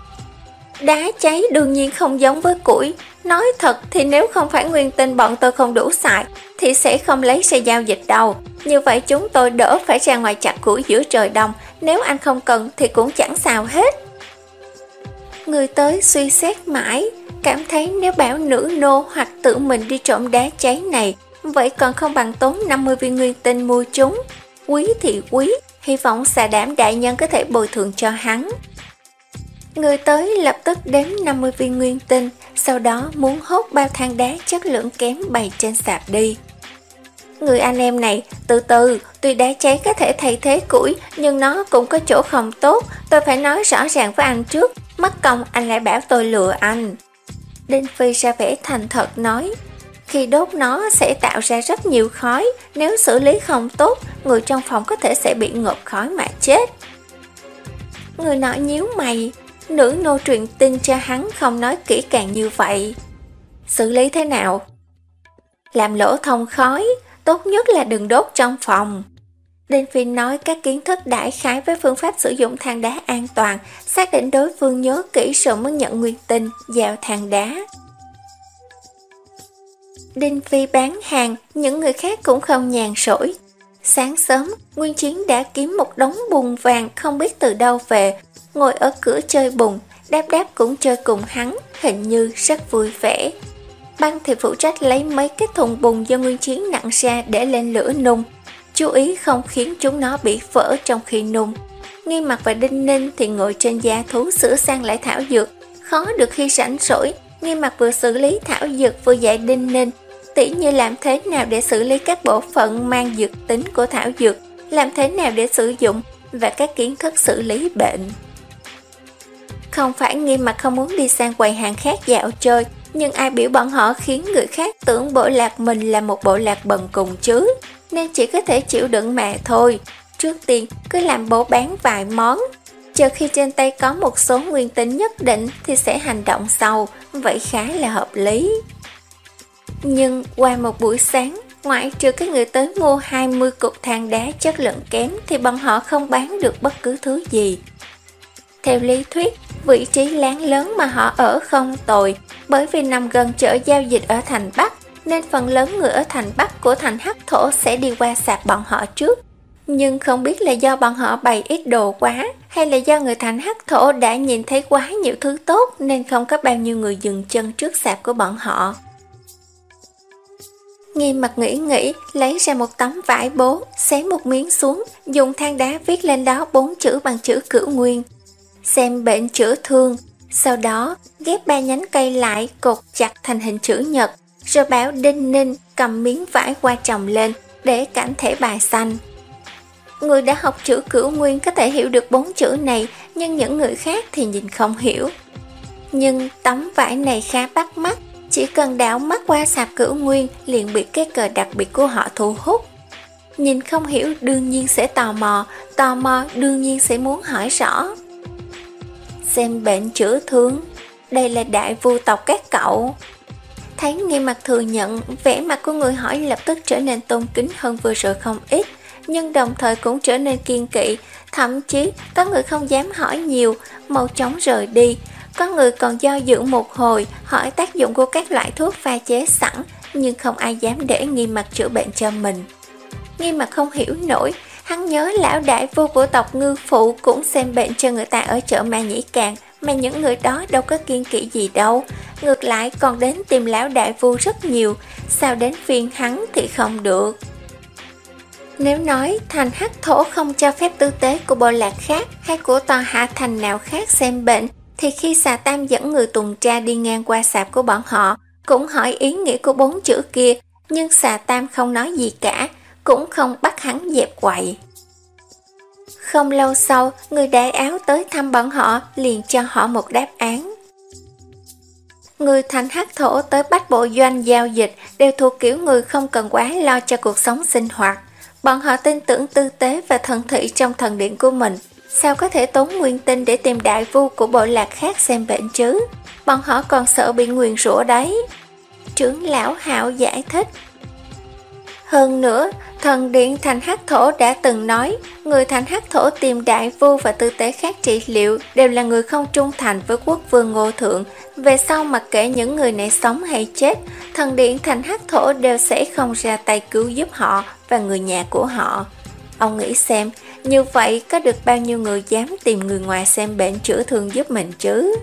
Đá cháy đương nhiên không giống với củi. Nói thật thì nếu không phải nguyên tinh bọn tôi không đủ xài, thì sẽ không lấy ra giao dịch đâu. Như vậy chúng tôi đỡ phải ra ngoài chặt củi giữa trời đông. Nếu anh không cần thì cũng chẳng sao hết. Người tới suy xét mãi, cảm thấy nếu bảo nữ nô hoặc tự mình đi trộm đá cháy này, vậy còn không bằng tốn năm mươi viên nguyên tinh mua chúng. Quý thì quý, hy vọng xà đảm đại nhân có thể bồi thường cho hắn. Người tới lập tức đếm năm mươi viên nguyên tinh, sau đó muốn hốt bao than đá chất lượng kém bày trên sạp đi. Người anh em này, từ từ, tuy đá cháy có thể thay thế củi, nhưng nó cũng có chỗ không tốt, tôi phải nói rõ ràng với anh trước, mất công anh lại bảo tôi lừa anh. Đinh Phi ra vẻ thành thật nói: khi đốt nó sẽ tạo ra rất nhiều khói, nếu xử lý không tốt, người trong phòng có thể sẽ bị ngộp khói mà chết. Người nọ nhíu mày, nữ nô truyền tin cho hắn không nói kỹ càng như vậy. Xử lý thế nào? Làm lỗ thông khói, tốt nhất là đừng đốt trong phòng. Đinh Phi nói các kiến thức đại khái với phương pháp sử dụng than đá an toàn, xác định đối phương nhớ kỹ rồi mới nhận nguyên tinh, giao than đá. Đinh Phi bán hàng, những người khác cũng không nhàn rỗi. Sáng sớm, Nguyên Chiến đã kiếm một đống bùn vàng không biết từ đâu về, ngồi ở cửa chơi bùn, Đáp Đáp cũng chơi cùng hắn, hình như rất vui vẻ. Băng thì phụ trách lấy mấy cái thùng bùn do Nguyên Chiến nặng ra để lên lửa nung, chú ý không khiến chúng nó bị vỡ trong khi nung. Nghi Mặc và Đinh Ninh thì ngồi trên gia thú sửa sang lại thảo dược, khó được khi rảnh rỗi. Nghi Mặc vừa xử lý thảo dược vừa dạy Đinh Ninh, tỉ như làm thế nào để xử lý các bộ phận mang dược tính của thảo dược, làm thế nào để sử dụng và các kiến thức xử lý bệnh. Không phải Nghi Mặc không muốn đi sang quầy hàng khác dạo chơi, nhưng ai biểu bọn họ khiến người khác tưởng bộ lạc mình là một bộ lạc bần cùng chứ, nên chỉ có thể chịu đựng mà thôi. Trước tiên cứ làm bộ bán vài món, chờ khi trên tay có một số nguyên tinh nhất định thì sẽ hành động sau, vậy khá là hợp lý. Nhưng qua một buổi sáng, ngoại trừ các người tới mua hai mươi cục than đá chất lượng kém thì bọn họ không bán được bất cứ thứ gì. Theo lý thuyết, vị trí láng lớn mà họ ở không tồi, bởi vì nằm gần chợ giao dịch ở thành Bắc, nên phần lớn người ở thành Bắc của thành Hắc Thổ sẽ đi qua sạp bọn họ trước. Nhưng không biết là do bọn họ bày ít đồ quá, hay là do người thành Hắc Thổ đã nhìn thấy quá nhiều thứ tốt nên không có bao nhiêu người dừng chân trước sạp của bọn họ. Nghi Mặc nghĩ nghĩ, lấy ra một tấm vải bố, xé một miếng xuống, dùng than đá viết lên đó bốn chữ bằng chữ Cửu Nguyên: xem bệnh chữa thương. Sau đó ghép ba nhánh cây lại, cột chặt thành hình chữ nhật, rồi bảo Đinh Ninh cầm miếng vải qua trồng lên để cảnh thể bài xanh. Người đã học chữ Cửu Nguyên có thể hiểu được bốn chữ này, nhưng những người khác thì nhìn không hiểu. Nhưng tấm vải này khá bắt mắt, chỉ cần đảo mắt qua sạp Cửu Nguyên liền bị cái cờ đặc biệt của họ thu hút. Nhìn không hiểu đương nhiên sẽ tò mò, tò mò đương nhiên sẽ muốn hỏi rõ. Xem bệnh chữa thương, đây là đại vu tộc các cậu. Thấy Nghi Mặc thừa nhận, vẻ mặt của người hỏi lập tức trở nên tôn kính hơn vừa rồi không ít, nhưng đồng thời cũng trở nên kiên kỵ, thậm chí có người không dám hỏi nhiều, mau chóng rời đi. Có người còn do dự một hồi, hỏi tác dụng của các loại thuốc pha chế sẵn, nhưng không ai dám để Nghi Mặc chữa bệnh cho mình. Nghi Mặc không hiểu nổi, hắn nhớ lão đại vua của tộc Ngư Phụ cũng xem bệnh cho người ta ở chợ Ma Nhĩ Càn, mà những người đó đâu có kiêng kỵ gì đâu, ngược lại còn đến tìm lão đại vu rất nhiều, sao đến phiên hắn thì không được. Nếu nói thành hắc thổ không cho phép tư tế của bộ lạc khác hay của tòa hạ thành nào khác xem bệnh, thì khi xà tam dẫn người tuần tra đi ngang qua sạp của bọn họ, cũng hỏi ý nghĩa của bốn chữ kia, nhưng xà tam không nói gì cả, cũng không bắt hắn dẹp quậy. Không lâu sau, người đại áo tới thăm bọn họ, liền cho họ một đáp án. Người thành hắc thổ tới bách bộ doanh giao dịch đều thuộc kiểu người không cần quá lo cho cuộc sống sinh hoạt. Bọn họ tin tưởng tư tế và thần thị trong thần điện của mình, sao có thể tốn nguyên tinh để tìm đại vu của bộ lạc khác xem bệnh chứ? Bọn họ còn sợ bị nguyền rủa đấy. Trưởng lão Hạo giải thích. Hơn nữa, thần điện thành hắc thổ đã từng nói, người thành hắc thổ tìm đại vu và tư tế khác trị liệu đều là người không trung thành với quốc vương Ngô Thượng. Về sau mặc kệ những người này sống hay chết, thần điện thành hắc thổ đều sẽ không ra tay cứu giúp họ và người nhà của họ. Ông nghĩ xem, như vậy có được bao nhiêu người dám tìm người ngoài xem bệnh chữa thương giúp mình chứ?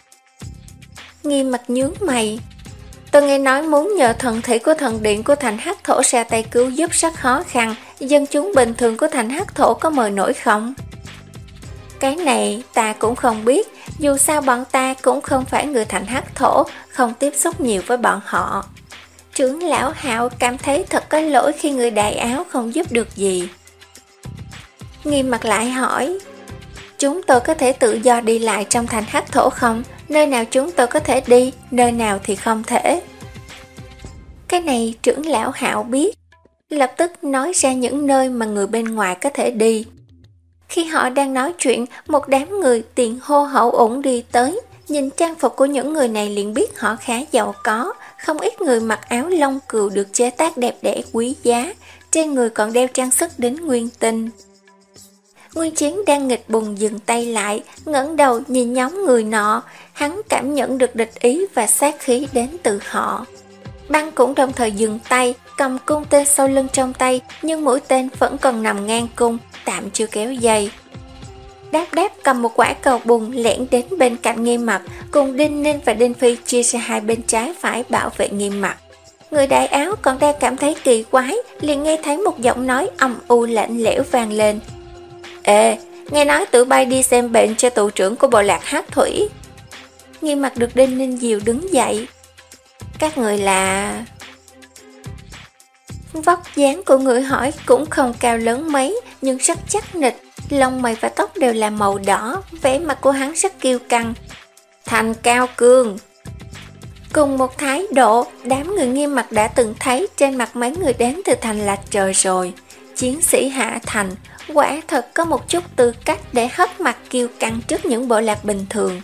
Nghiêm mặt nhướng mày. Tôi nghe nói muốn nhờ thần thị của thần điện của thành hắc thổ ra tay cứu giúp rất khó khăn, dân chúng bình thường của thành hắc thổ có mời nổi không? Cái này ta cũng không biết, dù sao bọn ta cũng không phải người thành hắc thổ, không tiếp xúc nhiều với bọn họ. Trưởng lão Hạo cảm thấy thật có lỗi khi người đại áo không giúp được gì. Nghiêm mặt lại hỏi, chúng tôi có thể tự do đi lại trong thành hắc thổ không? Nơi nào chúng tôi có thể đi, nơi nào thì không thể. Cái này trưởng lão Hạo biết, lập tức nói ra những nơi mà người bên ngoài có thể đi. Khi họ đang nói chuyện, một đám người tiền hô hậu ủng đi tới, nhìn trang phục của những người này liền biết họ khá giàu có, không ít người mặc áo lông cừu được chế tác đẹp đẽ quý giá, trên người còn đeo trang sức đến nguyên tinh. Nguyên Chiến đang nghịch bùng dừng tay lại, ngẩng đầu nhìn nhóm người nọ, hắn cảm nhận được địch ý và sát khí đến từ họ. Băng cũng đồng thời dừng tay, cầm cung tên sau lưng trong tay, nhưng mũi tên vẫn còn nằm ngang cung, tạm chưa kéo dây. Đáp đáp cầm một quả cầu bùn lẻn đến bên cạnh Nghiêm Mặc, cùng Đinh Ninh và Đinh Phi chia ra hai bên trái phải bảo vệ Nghiêm Mặc. Người đại áo còn đang cảm thấy kỳ quái, liền nghe thấy một giọng nói âm u lạnh lẽo vang lên. Ê, nghe nói tụi bay đi xem bệnh cho tù trưởng của bộ lạc Hắc Thủy. Nghiêm Mặc được Đinh Ninh dìu đứng dậy. Các người là... Vóc dáng của người hỏi cũng không cao lớn mấy, nhưng rất chắc nịch, lông mày và tóc đều là màu đỏ, vẻ mặt của hắn rất kiêu căng. Thành Cao Cương. Cùng một thái độ, đám người Nghiêm Mặc đã từng thấy trên mặt mấy người đến từ thành Lạch Trời rồi. Chiến sĩ Hạ Thành, quả thật có một chút tư cách để hất mặt kiêu căng trước những bộ lạc bình thường.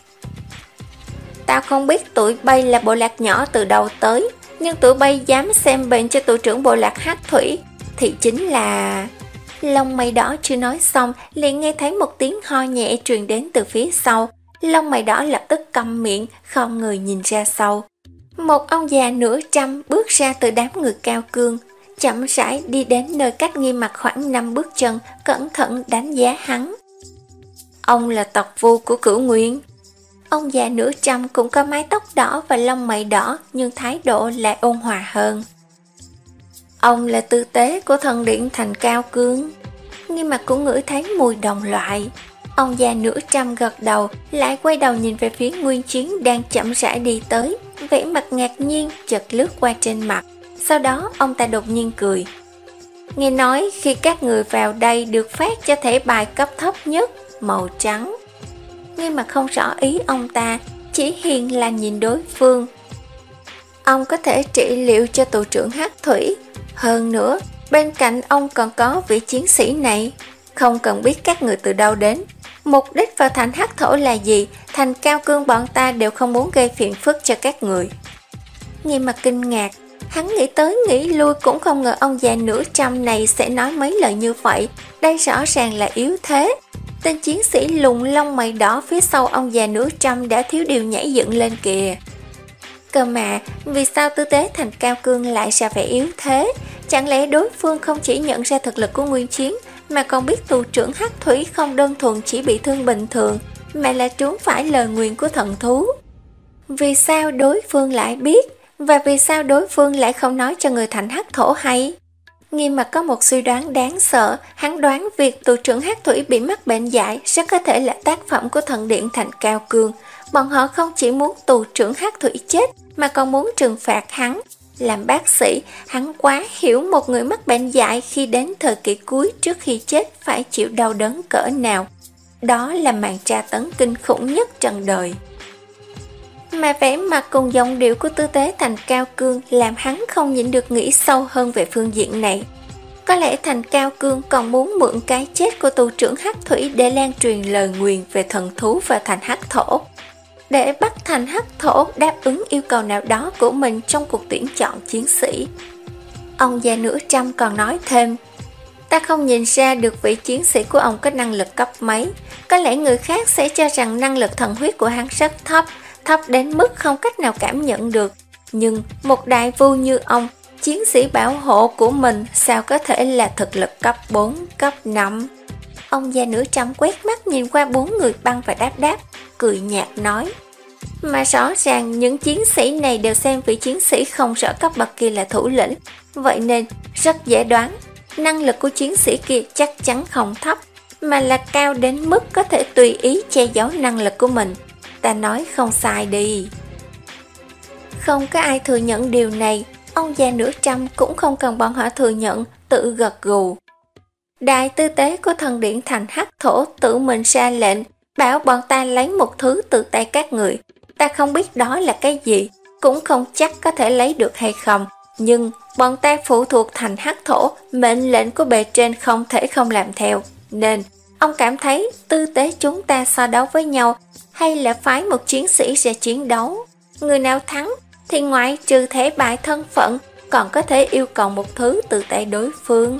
Tao không biết tụi bay là bộ lạc nhỏ từ đâu tới, nhưng tụi bay dám xem bệnh cho tụi trưởng bộ lạc Hắc Thủy thì chính là... Lông mày đỏ chưa nói xong, liền nghe thấy một tiếng ho nhẹ truyền đến từ phía sau. Lông mày đỏ lập tức câm miệng, không người nhìn ra sau. Một ông già nửa trăm bước ra từ đám người Cao Cương, chậm rãi đi đến nơi cách Nghiêm Mặc khoảng năm bước chân, cẩn thận đánh giá hắn. Ông là tộc vu của Cửu Nguyên. Ông già nửa trăm cũng có mái tóc đỏ và lông mày đỏ, nhưng thái độ lại ôn hòa hơn. Ông là tư tế của thần điện thành Cao Cương. Nghiêm Mặc cũng ngửi thấy mùi đồng loại. Ông già nửa trăm gật đầu, lại quay đầu nhìn về phía Nguyên Chiến đang chậm rãi đi tới, vẻ mặt ngạc nhiên chợt lướt qua trên mặt. Sau đó ông ta đột nhiên cười. Nghe nói khi các người vào đây được phát cho thẻ bài cấp thấp nhất, màu trắng. Nhưng mà không rõ ý ông ta, chỉ hiền là nhìn đối phương. Ông có thể trị liệu cho tù trưởng Hắc Thủy. Hơn nữa, bên cạnh ông còn có vị chiến sĩ này. Không cần biết các người từ đâu đến, mục đích vào thành Hắc Thổ là gì, thành Cao Cương bọn ta đều không muốn gây phiền phức cho các người. Nghiêm Mặc kinh ngạc, hắn nghĩ tới nghĩ lui cũng không ngờ ông già nửa trăm này sẽ nói mấy lời như vậy. Đây rõ ràng là yếu thế. Tên chiến sĩ lùng lông mày đỏ phía sau ông già nửa trăm đã thiếu điều nhảy dựng lên kìa. Cơ mà, vì sao tư tế thành Cao Cương lại ra vẻ yếu thế? Chẳng lẽ đối phương không chỉ nhận ra thực lực của Nguyên Chiến, mà còn biết tù trưởng Hắc Thủy không đơn thuần chỉ bị thương bình thường, mà là trúng phải lời nguyền của thần thú. Vì sao đối phương lại biết, và vì sao đối phương lại không nói cho người thành hắc thổ hay? Nghiêm Mặt có một suy đoán đáng sợ, hắn đoán việc tù trưởng hắc thủy bị mắc bệnh dại rất có thể là tác phẩm của thần điện Thành Cao Cương. Bọn họ không chỉ muốn tù trưởng hắc thủy chết, mà còn muốn trừng phạt hắn. Làm bác sĩ, hắn quá hiểu một người mắc bệnh dại khi đến thời kỳ cuối trước khi chết phải chịu đau đớn cỡ nào. Đó là màn tra tấn kinh khủng nhất trần đời. Mà vẻ mặt cùng giọng điệu của Tư Tế Thành Cao Cương làm hắn không nhịn được nghĩ sâu hơn về phương diện này. Có lẽ Thành Cao Cương còn muốn mượn cái chết của tù trưởng hắc thủy để lan truyền lời nguyền về thần thú và thành hắc thổ, để bắt thành hắc thổ đáp ứng yêu cầu nào đó của mình trong cuộc tuyển chọn chiến sĩ. Ông già nửa trăm còn nói thêm, ta không nhìn ra được vị chiến sĩ của ông có năng lực cấp mấy. Có lẽ người khác sẽ cho rằng năng lực thần huyết của hắn rất thấp, thấp đến mức không cách nào cảm nhận được. Nhưng một đại vu như ông, chiến sĩ bảo hộ của mình sao có thể là thực lực cấp bốn, cấp năm? Ông già nửa trăm quét mắt nhìn qua bốn người Băng và Đáp Đáp, cười nhạt nói, mà rõ ràng những chiến sĩ này đều xem vị chiến sĩ không rõ cấp bậc kia là thủ lĩnh, vậy nên rất dễ đoán năng lực của chiến sĩ kia chắc chắn không thấp, mà là cao đến mức có thể tùy ý che giấu năng lực của mình. Ta nói không sai đi. Không có ai thừa nhận điều này, ông già nửa trăm cũng không cần bọn họ thừa nhận, tự gật gù. Đại tư tế của thần điện Thành Hắc Thổ tự mình ra lệnh, bảo bọn ta lấy một thứ từ tay các người. Ta không biết đó là cái gì, cũng không chắc có thể lấy được hay không, nhưng bọn ta phụ thuộc Thành Hắc Thổ, mệnh lệnh của bề trên không thể không làm theo. Nên, ông cảm thấy tư tế chúng ta so đấu với nhau, hay là phái một chiến sĩ ra chiến đấu? Người nào thắng thì ngoại trừ thẻ bài thân phận, còn có thể yêu cầu một thứ từ tay đối phương.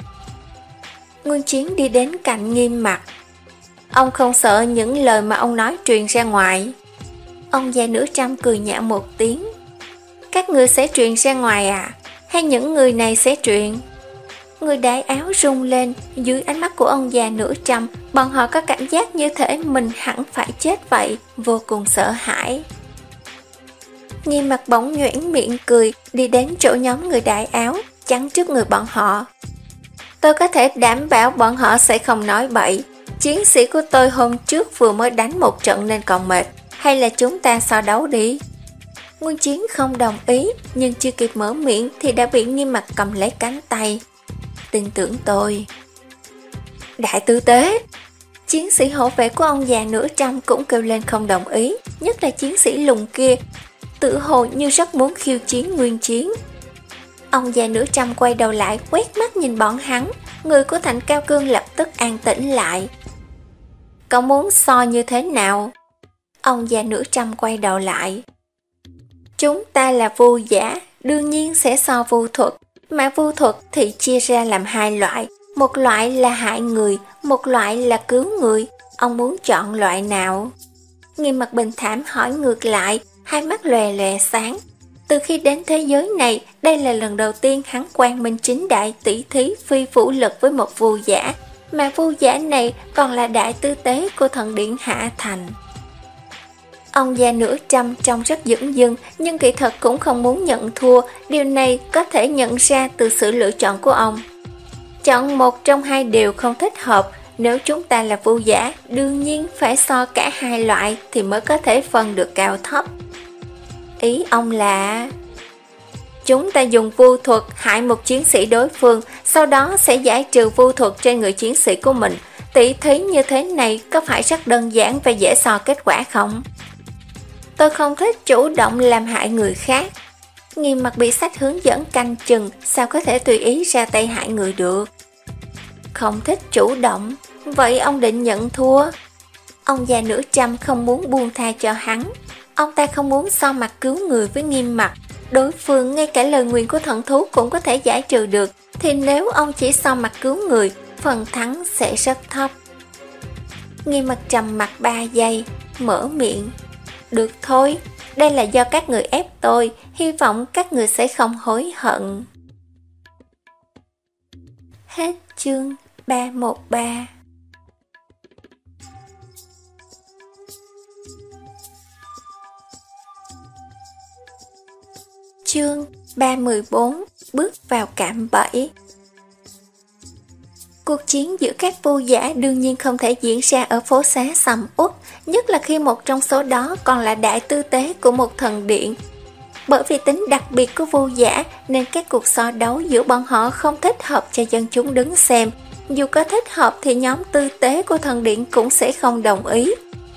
Nguyên Chiến đi đến cạnh Nghiêm Mặt. Ông không sợ những lời mà ông nói truyền ra ngoài? Ông già nửa trăm cười nhạo một tiếng. Các người sẽ truyền ra ngoài à? Hay những người này sẽ truyền? Người đại áo rung lên, dưới ánh mắt của ông già nửa trăm, bọn họ có cảm giác như thể mình hẳn phải chết vậy, vô cùng sợ hãi. Nghiêm Mặt bỗng nhuyễn miệng cười, đi đến chỗ nhóm người đại áo, chắn trước người bọn họ. Tôi có thể đảm bảo bọn họ sẽ không nói bậy. Chiến sĩ của tôi hôm trước vừa mới đánh một trận nên còn mệt, hay là chúng ta so đấu đi? Nguyên Chiến không đồng ý, nhưng chưa kịp mở miệng thì đã bị Nghiêm Mặt cầm lấy cánh tay. Tin tưởng tôi. Đại tư tế! Chiến sĩ hộ vệ của ông già nửa trăm cũng kêu lên không đồng ý, nhất là chiến sĩ lùn kia, tự hồ như rất muốn khiêu chiến Nguyên Chiến. Ông già nửa trăm quay đầu lại quét mắt nhìn bọn hắn, người của Thành Cao Cương lập tức an tĩnh lại. Cậu muốn so như thế nào? Ông già nửa trăm quay đầu lại. Chúng ta là vu giả, đương nhiên sẽ so vu thuật, mà vu thuật thì chia ra làm hai loại, một loại là hại người, một loại là cứu người. Ông muốn chọn loại nào? Nghiêm Mặt bình thản hỏi ngược lại, hai mắt lòe lòe sáng. Từ khi đến thế giới này, đây là lần đầu tiên hắn quang minh chính đại tỷ thí phi vũ lực với một vu giả, mà vu giả này còn là đại tư tế của thần điện Hạ Thành. Ông già nửa trăm trông rất dửng dưng, nhưng kỳ thật cũng không muốn nhận thua, điều này có thể nhận ra từ sự lựa chọn của ông. Chọn một trong hai điều không thích hợp, nếu chúng ta là vu giả, đương nhiên phải so cả hai loại thì mới có thể phân được cao thấp. Ý ông là chúng ta dùng vu thuật hại một chiến sĩ đối phương, sau đó sẽ giải trừ vu thuật trên người chiến sĩ của mình. Tỷ thí như thế này có phải rất đơn giản và dễ so kết quả không? Tôi không thích chủ động làm hại người khác. Nghiêm Mặt bị sách hướng dẫn canh chừng, sao có thể tùy ý ra tay hại người được? Không thích chủ động, vậy ông định nhận thua? Ông già nửa trăm không muốn buông tha cho hắn. Ông ta không muốn so mặt cứu người với Nghiêm Mặt. Đối phương ngay cả lời nguyền của thần thú cũng có thể giải trừ được, thì nếu ông chỉ so mặt cứu người, phần thắng sẽ rất thấp. Nghiêm Mặt trầm mặt ba giây, mở miệng. Được thôi, đây là do các người ép tôi, hy vọng các người sẽ không hối hận. Hết chương ba một ba. Chương ba mươi bốn, bước vào cạm bẫy. Cuộc chiến giữa các vô giả đương nhiên không thể diễn ra ở phố xá sầm uất, nhất là khi một trong số đó còn là đại tư tế của một thần điện. Bởi vì tính đặc biệt của vô giả nên các cuộc so đấu giữa bọn họ không thích hợp cho dân chúng đứng xem. Dù có thích hợp thì nhóm tư tế của thần điện cũng sẽ không đồng ý.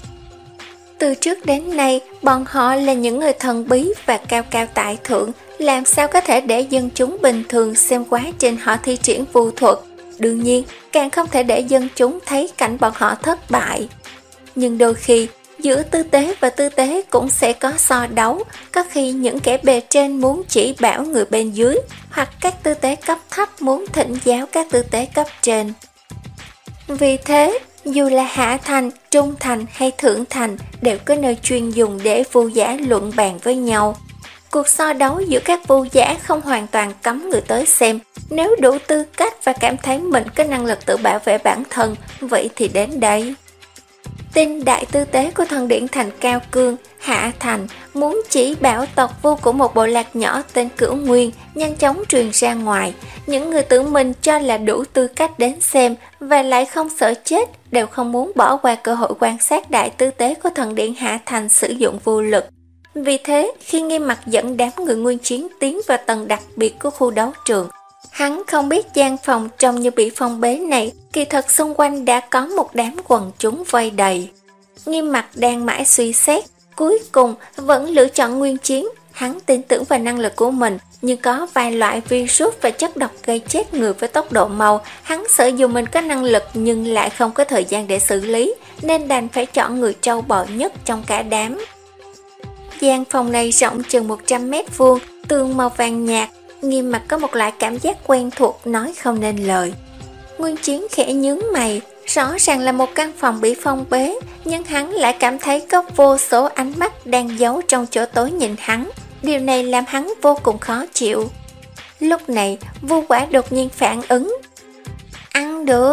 Từ trước đến nay, bọn họ là những người thần bí và cao cao tại thượng, làm sao có thể để dân chúng bình thường xem quá trình họ thi triển vu thuật. Đương nhiên, càng không thể để dân chúng thấy cảnh bọn họ thất bại. Nhưng đôi khi, giữa tư tế và tư tế cũng sẽ có so đấu, có khi những kẻ bề trên muốn chỉ bảo người bên dưới, hoặc các tư tế cấp thấp muốn thỉnh giáo các tư tế cấp trên. Vì thế, dù là hạ thành, trung thành hay thượng thành đều có nơi chuyên dùng để vô giả luận bàn với nhau. Cuộc so đấu giữa các vô giả không hoàn toàn cấm người tới xem, nếu đủ tư cách và cảm thấy mình có năng lực tự bảo vệ bản thân, vậy thì đến đây. Tin đại tư tế của thần điện thành Cao Cương, Hạ Thành, muốn chỉ bảo tộc vô của một bộ lạc nhỏ tên Cửu Nguyên, nhanh chóng truyền ra ngoài. Những người tự mình cho là đủ tư cách đến xem và lại không sợ chết, đều không muốn bỏ qua cơ hội quan sát đại tư tế của thần điện Hạ Thành sử dụng vô lực. Vì thế, khi Nghiêm Mặc dẫn đám người nguyên chiến tiến vào tầng đặc biệt của khu đấu trường, hắn không biết gian phòng trông như bị phong bế này, kỳ thật xung quanh đã có một đám quần chúng vây đầy. Nghiêm Mặc đang mãi suy xét, cuối cùng vẫn lựa chọn nguyên chiến. Hắn tin tưởng vào năng lực của mình, nhưng có vài loại virus và chất độc gây chết người với tốc độ mau. Hắn sợ dù mình có năng lực nhưng lại không có thời gian để xử lý, nên đành phải chọn người trâu bò nhất trong cả đám. Gian phòng này rộng chừng một trăm mét vuông, tường màu vàng nhạt. Nghiêm Mặc có một loại cảm giác quen thuộc nói không nên lời. Nguyên chiến khẽ nhướng mày, rõ ràng là một căn phòng bị phong bế, nhưng hắn lại cảm thấy có vô số ánh mắt đang giấu trong chỗ tối nhìn hắn. Điều này làm hắn vô cùng khó chịu. Lúc này, Vu Quả đột nhiên phản ứng. Ăn được.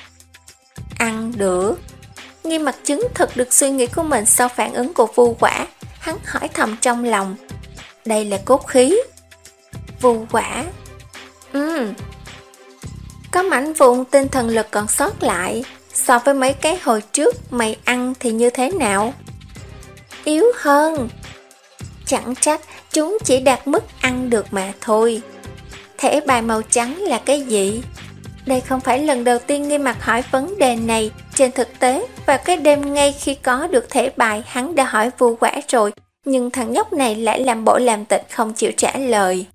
Ăn được. Nghiêm Mặc chứng thực được suy nghĩ của mình sau phản ứng của Vu Quả. Hắn hỏi thầm trong lòng. Đây là cốt khí. Vu Quả. Ừm. Có mảnh vụn tinh thần lực còn sót lại. So với mấy cái hồi trước mày ăn thì như thế nào? Yếu hơn. Chẳng trách, chúng chỉ đạt mức ăn được mà thôi. Thẻ bài màu trắng là cái gì? Đây không phải lần đầu tiên Nghiêm Mặc hỏi vấn đề này. Trên thực tế, vào cái đêm ngay khi có được thẻ bài, hắn đã hỏi Vu Quả rồi, nhưng thằng nhóc này lại làm bộ làm tịch không chịu trả lời.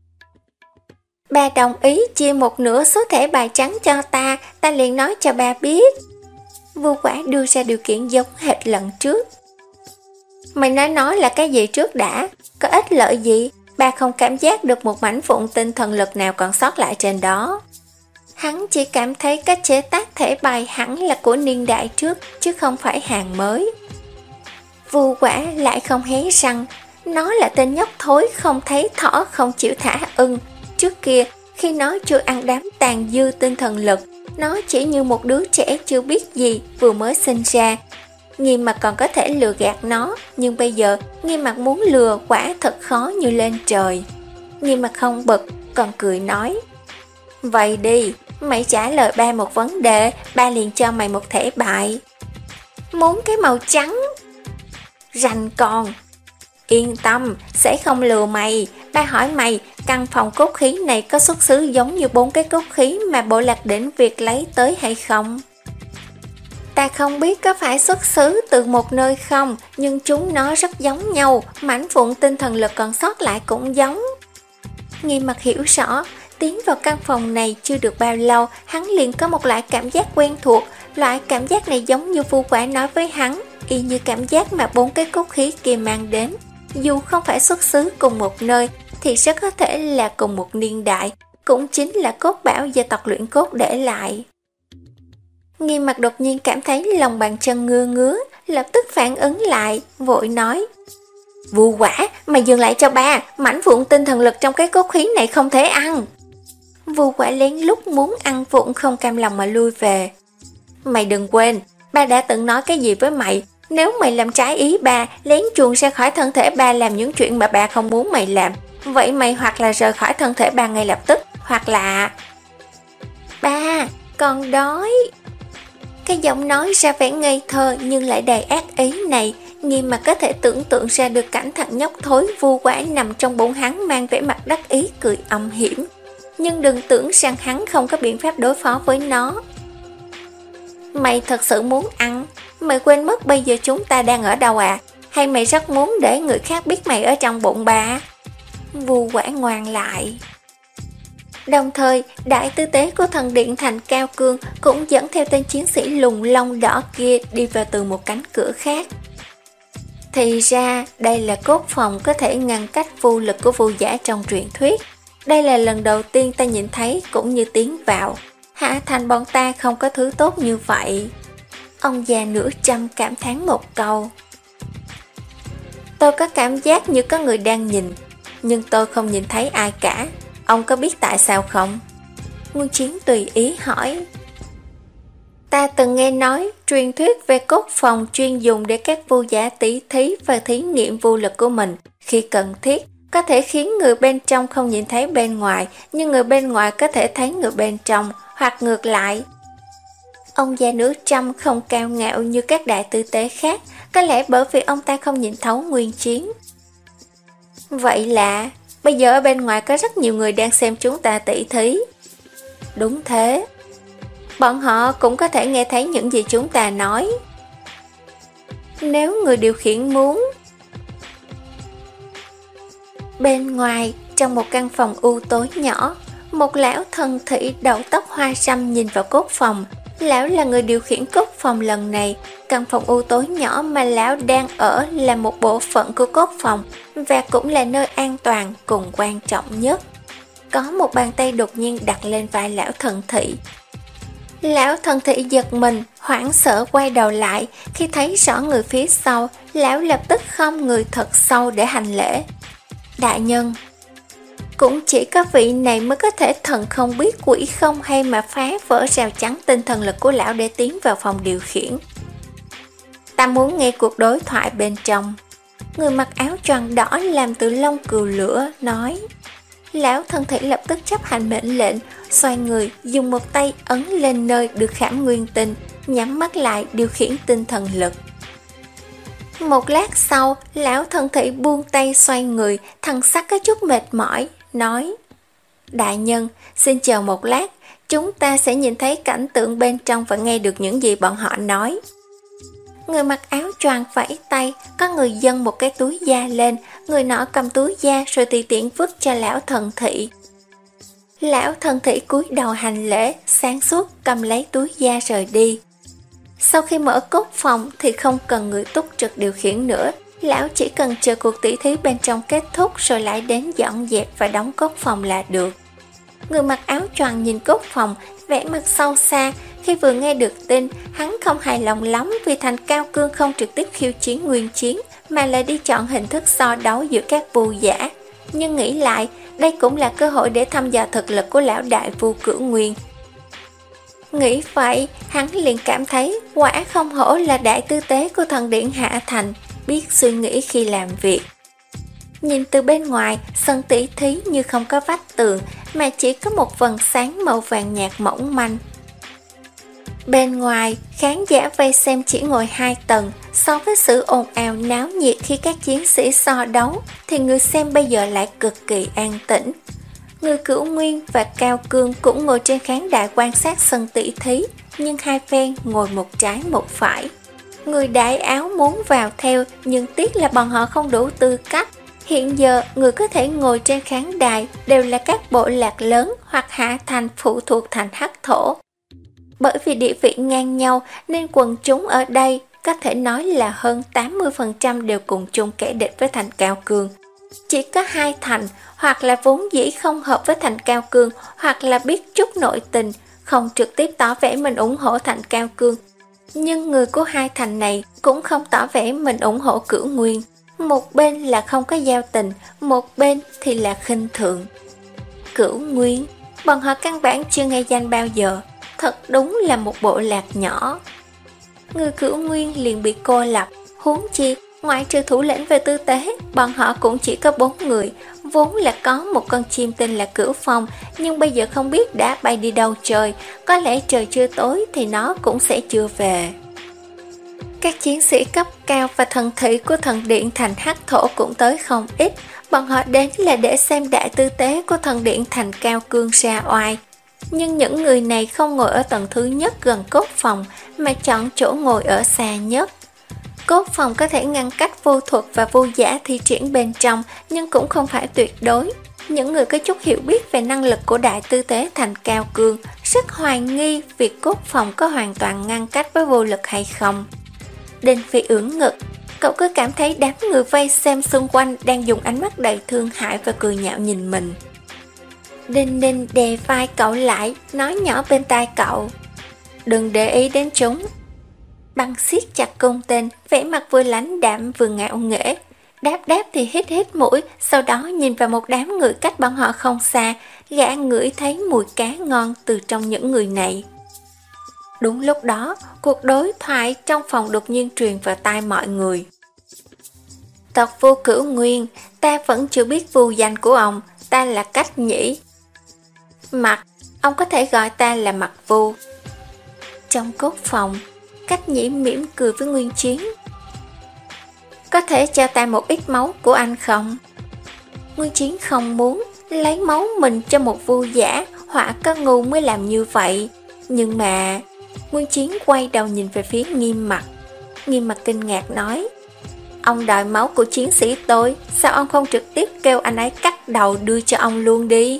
Bà đồng ý chia một nửa số thẻ bài trắng cho ta, ta liền nói cho bà biết. Vu Quả đưa ra điều kiện giống hệt lần trước. Mày nói nói là cái gì trước đã? Có ích lợi gì? Bà không cảm giác được một mảnh vụn tinh thần lực nào còn sót lại trên đó. Hắn chỉ cảm thấy cách chế tác thẻ bài hẳn là của niên đại trước, chứ không phải hàng mới. Vu Quả lại không hé răng. Nó là tên nhóc thối không thấy thỏ không chịu thả ưng. Trước kia, khi nó chưa ăn đám tàn dư tinh thần lực, nó chỉ như một đứa trẻ chưa biết gì vừa mới sinh ra. Nghiêm Mặc còn có thể lừa gạt nó, nhưng bây giờ Nghiêm Mặc muốn lừa quả thật khó như lên trời. Nghiêm Mặc không bực, còn cười nói. Vậy đi, mày trả lời ba một vấn đề, ba liền cho mày một thẻ bài. Muốn cái màu trắng. Rành con. Yên tâm, sẽ không lừa mày. Ba hỏi mày, căn phòng cốt khí này có xuất xứ giống như bốn cái cốt khí mà bộ lạc đỉnh Việt lấy tới hay không? Ta không biết có phải xuất xứ từ một nơi không, nhưng chúng nó rất giống nhau, mảnh vụn tinh thần lực còn sót lại cũng giống. Nghiêm Mặc hiểu rõ, tiến vào căn phòng này chưa được bao lâu, hắn liền có một loại cảm giác quen thuộc. Loại cảm giác này giống như Vu Quả nói với hắn, y như cảm giác mà bốn cái cốt khí kia mang đến. Dù không phải xuất xứ cùng một nơi, thì rất có thể là cùng một niên đại, cũng chính là cốt bảo do tộc luyện cốt để lại. Nghiêm Mặc đột nhiên cảm thấy lòng bàn chân ngứa ngứa, lập tức phản ứng lại, vội nói. Vu Quả, mày dừng lại cho ba, mảnh vụn tinh thần lực trong cái cốt khí này không thể ăn. Vu Quả lén lút muốn ăn vụn không cam lòng mà lui về. Mày đừng quên, ba đã từng nói cái gì với mày, nếu mày làm trái ý ba, lén chuồn ra khỏi thân thể ba làm những chuyện mà ba không muốn mày làm, Vậy mày hoặc là rời khỏi thân thể bà ngay lập tức, hoặc là... Ba, con đói. Cái giọng nói ra vẻ ngây thơ nhưng lại đầy ác ý này, Nghiêm mà có thể tưởng tượng ra được cảnh thằng nhóc thối vu quả nằm trong bụng hắn mang vẻ mặt đắc ý cười âm hiểm. Nhưng đừng tưởng rằng hắn không có biện pháp đối phó với nó. Mày thật sự muốn ăn? Mày quên mất bây giờ chúng ta đang ở đâu à? Hay mày rất muốn để người khác biết mày ở trong bụng bà? Vu quả ngoan lại. Đồng thời, đại tư tế của thần điện thành Cao Cương cũng dẫn theo tên chiến sĩ lùng lông đỏ kia đi vào từ một cánh cửa khác. Thì ra, đây là cốt phòng có thể ngăn cách vô lực của vu giả trong truyền thuyết. Đây là lần đầu tiên ta nhìn thấy cũng như tiến vào. Hạ thành bọn ta không có thứ tốt như vậy. Ông già nửa trăm cảm thán một câu. Tôi có cảm giác như có người đang nhìn, nhưng tôi không nhìn thấy ai cả. Ông có biết tại sao không? Nguyên Chiến tùy ý hỏi. Ta từng nghe nói truyền thuyết về cốt phòng chuyên dùng để các vu giả tỉ thí và thí nghiệm vô lực của mình. Khi cần thiết, có thể khiến người bên trong không nhìn thấy bên ngoài, nhưng người bên ngoài có thể thấy người bên trong, hoặc ngược lại. Ông già nửa trăm không cao ngạo như các đại tư tế khác, có lẽ bởi vì ông ta không nhìn thấu Nguyên Chiến. Vậy là, bây giờ ở bên ngoài có rất nhiều người đang xem chúng ta tỉ thí. Đúng thế. Bọn họ cũng có thể nghe thấy những gì chúng ta nói. Nếu người điều khiển muốn. Bên ngoài, trong một căn phòng u tối nhỏ, một lão thần thị đầu tóc hoa râm nhìn vào cốt phòng. Lão là người điều khiển cốt phòng lần này. Căn phòng u tối nhỏ mà lão đang ở là một bộ phận của cốt phòng và cũng là nơi an toàn cùng quan trọng nhất. Có một bàn tay đột nhiên đặt lên vai lão thần thị. Lão thần thị giật mình, hoảng sợ quay đầu lại. Khi thấy rõ người phía sau, lão lập tức khom người thật sâu để hành lễ. Đại nhân. Cũng chỉ có vị này mới có thể thần không biết quỷ không hay mà phá vỡ rào chắn tinh thần lực của lão để tiến vào phòng điều khiển. Ta muốn nghe cuộc đối thoại bên trong. Người mặc áo choàng đỏ làm từ lông cừu lửa nói. Lão thân thể lập tức chấp hành mệnh lệnh, xoay người dùng một tay ấn lên nơi được khảm nguyên tinh, nhắm mắt lại điều khiển tinh thần lực. Một lát sau, lão thân thể buông tay xoay người, thần sắc có chút mệt mỏi, nói. Đại nhân, xin chờ một lát, chúng ta sẽ nhìn thấy cảnh tượng bên trong và nghe được những gì bọn họ nói. Người mặc áo choàng vẫy tay, có người dâng một cái túi da lên, người nọ cầm túi da rồi tùy tiện vứt cho lão thần thị. Lão thần thị cúi đầu hành lễ, sáng suốt cầm lấy túi da rời đi. Sau khi mở cốt phòng thì không cần người túc trực điều khiển nữa, lão chỉ cần chờ cuộc tỉ thí bên trong kết thúc rồi lại đến dọn dẹp và đóng cốt phòng là được. Người mặc áo choàng nhìn cốt phòng, vẻ mặt sâu xa. Khi vừa nghe được tin, hắn không hài lòng lắm vì thành Cao Cương không trực tiếp khiêu chiến Nguyên Chiến, mà lại đi chọn hình thức so đấu giữa các vu giả. Nhưng nghĩ lại, đây cũng là cơ hội để thăm dò thực lực của lão đại vu Cửu Nguyên. Nghĩ vậy, hắn liền cảm thấy quả không hổ là đại tư tế của thần điện Hạ Thành, biết suy nghĩ khi làm việc. Nhìn từ bên ngoài, sân tỉ thí như không có vách tường, mà chỉ có một vầng sáng màu vàng nhạt mỏng manh. Bên ngoài, khán giả vây xem chỉ ngồi hai tầng, so với sự ồn ào náo nhiệt khi các chiến sĩ so đấu, thì người xem bây giờ lại cực kỳ an tĩnh. Người Cửu Nguyên và Cao Cương cũng ngồi trên khán đài quan sát sân tỉ thí, nhưng hai phen ngồi một trái một phải. Người đại áo muốn vào theo, nhưng tiếc là bọn họ không đủ tư cách. Hiện giờ, người có thể ngồi trên khán đài đều là các bộ lạc lớn hoặc hạ thành phụ thuộc thành Hắc Thổ. Bởi vì địa vị ngang nhau nên quần chúng ở đây có thể nói là hơn tám mươi phần trăm đều cùng chung kẻ địch với thành Cao Cương. Chỉ có hai thành hoặc là vốn dĩ không hợp với thành Cao Cương, hoặc là biết chút nội tình, không trực tiếp tỏ vẻ mình ủng hộ thành Cao Cương. Nhưng người của hai thành này cũng không tỏ vẻ mình ủng hộ Cửu Nguyên. Một bên là không có giao tình, một bên thì là khinh thường. Cửu Nguyên, bọn họ căn bản chưa nghe danh bao giờ, thật đúng là một bộ lạc nhỏ. Người Cửu Nguyên liền bị cô lập, huống chi, ngoại trừ thủ lĩnh về tư tế, bọn họ cũng chỉ có bốn người, Vốn là có một con chim tên là Cửu Phong, nhưng bây giờ không biết đã bay đi đâu trời, có lẽ trời chưa tối thì nó cũng sẽ chưa về. Các chiến sĩ cấp cao và thần thị của thần điện thành Hắc Thổ cũng tới không ít, bọn họ đến là để xem đại tư tế của thần điện thành Cao Cương ra oai. Nhưng những người này không ngồi ở tầng thứ nhất gần cốt phòng, mà chọn chỗ ngồi ở xa nhất. Cốt phòng có thể ngăn cách vô thuật và vô giả thi triển bên trong, nhưng cũng không phải tuyệt đối. Những người có chút hiểu biết về năng lực của đại tư tế thành Cao Cương rất hoài nghi việc cốt phòng có hoàn toàn ngăn cách với vô lực hay không. Đinh Phi ưỡn ngực, cậu cứ cảm thấy đám người vây xem xung quanh đang dùng ánh mắt đầy thương hại và cười nhạo nhìn mình. Đinh Ninh đè vai cậu lại, nói nhỏ bên tai cậu: đừng để ý đến chúng. Băng siết chặt cung tên, vẻ mặt vừa lãnh đạm vừa ngạo nghễ. Đáp đáp thì hít hít mũi, sau đó nhìn vào một đám người cách bọn họ không xa, gã ngửi thấy mùi cá ngon từ trong những người này. Đúng lúc đó, cuộc đối thoại trong phòng đột nhiên truyền vào tai mọi người. Tộc Vô Cửu Nguyên, ta vẫn chưa biết vô danh của ông, ta là Cách Nhĩ. Mặt, ông có thể gọi ta là Mặt Vu. Trong cốt phòng, Cách Nhĩ mỉm cười với Nguyên Chiến. Có thể cho ta một ít máu của anh không? Nguyên Chiến không muốn lấy máu mình cho một vu giả, hỏa có ngu mới làm như vậy. Nhưng mà... Nguyên Chiến quay đầu nhìn về phía Nghiêm Mặc. Nghiêm Mặc kinh ngạc nói: ông đòi máu của chiến sĩ tôi, sao ông không trực tiếp kêu anh ấy cắt đầu đưa cho ông luôn đi?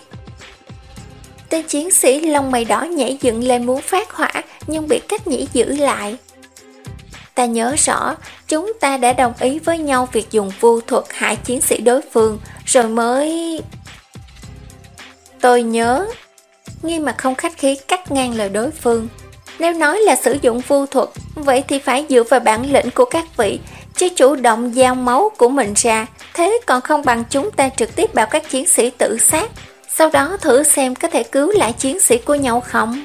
Tên chiến sĩ lông mày đỏ nhảy dựng lên muốn phát hỏa, nhưng bị Cách Nhĩ giữ lại. Ta nhớ rõ, chúng ta đã đồng ý với nhau việc dùng vu thuật hại chiến sĩ đối phương, rồi mới... Tôi nhớ. Nghiêm Mặc không khách khí cắt ngang lời đối phương. Nếu nói là sử dụng vu thuật, vậy thì phải dựa vào bản lĩnh của các vị, chứ chủ động giao máu của mình ra, thế còn không bằng chúng ta trực tiếp bảo các chiến sĩ tự sát, sau đó thử xem có thể cứu lại chiến sĩ của nhau không.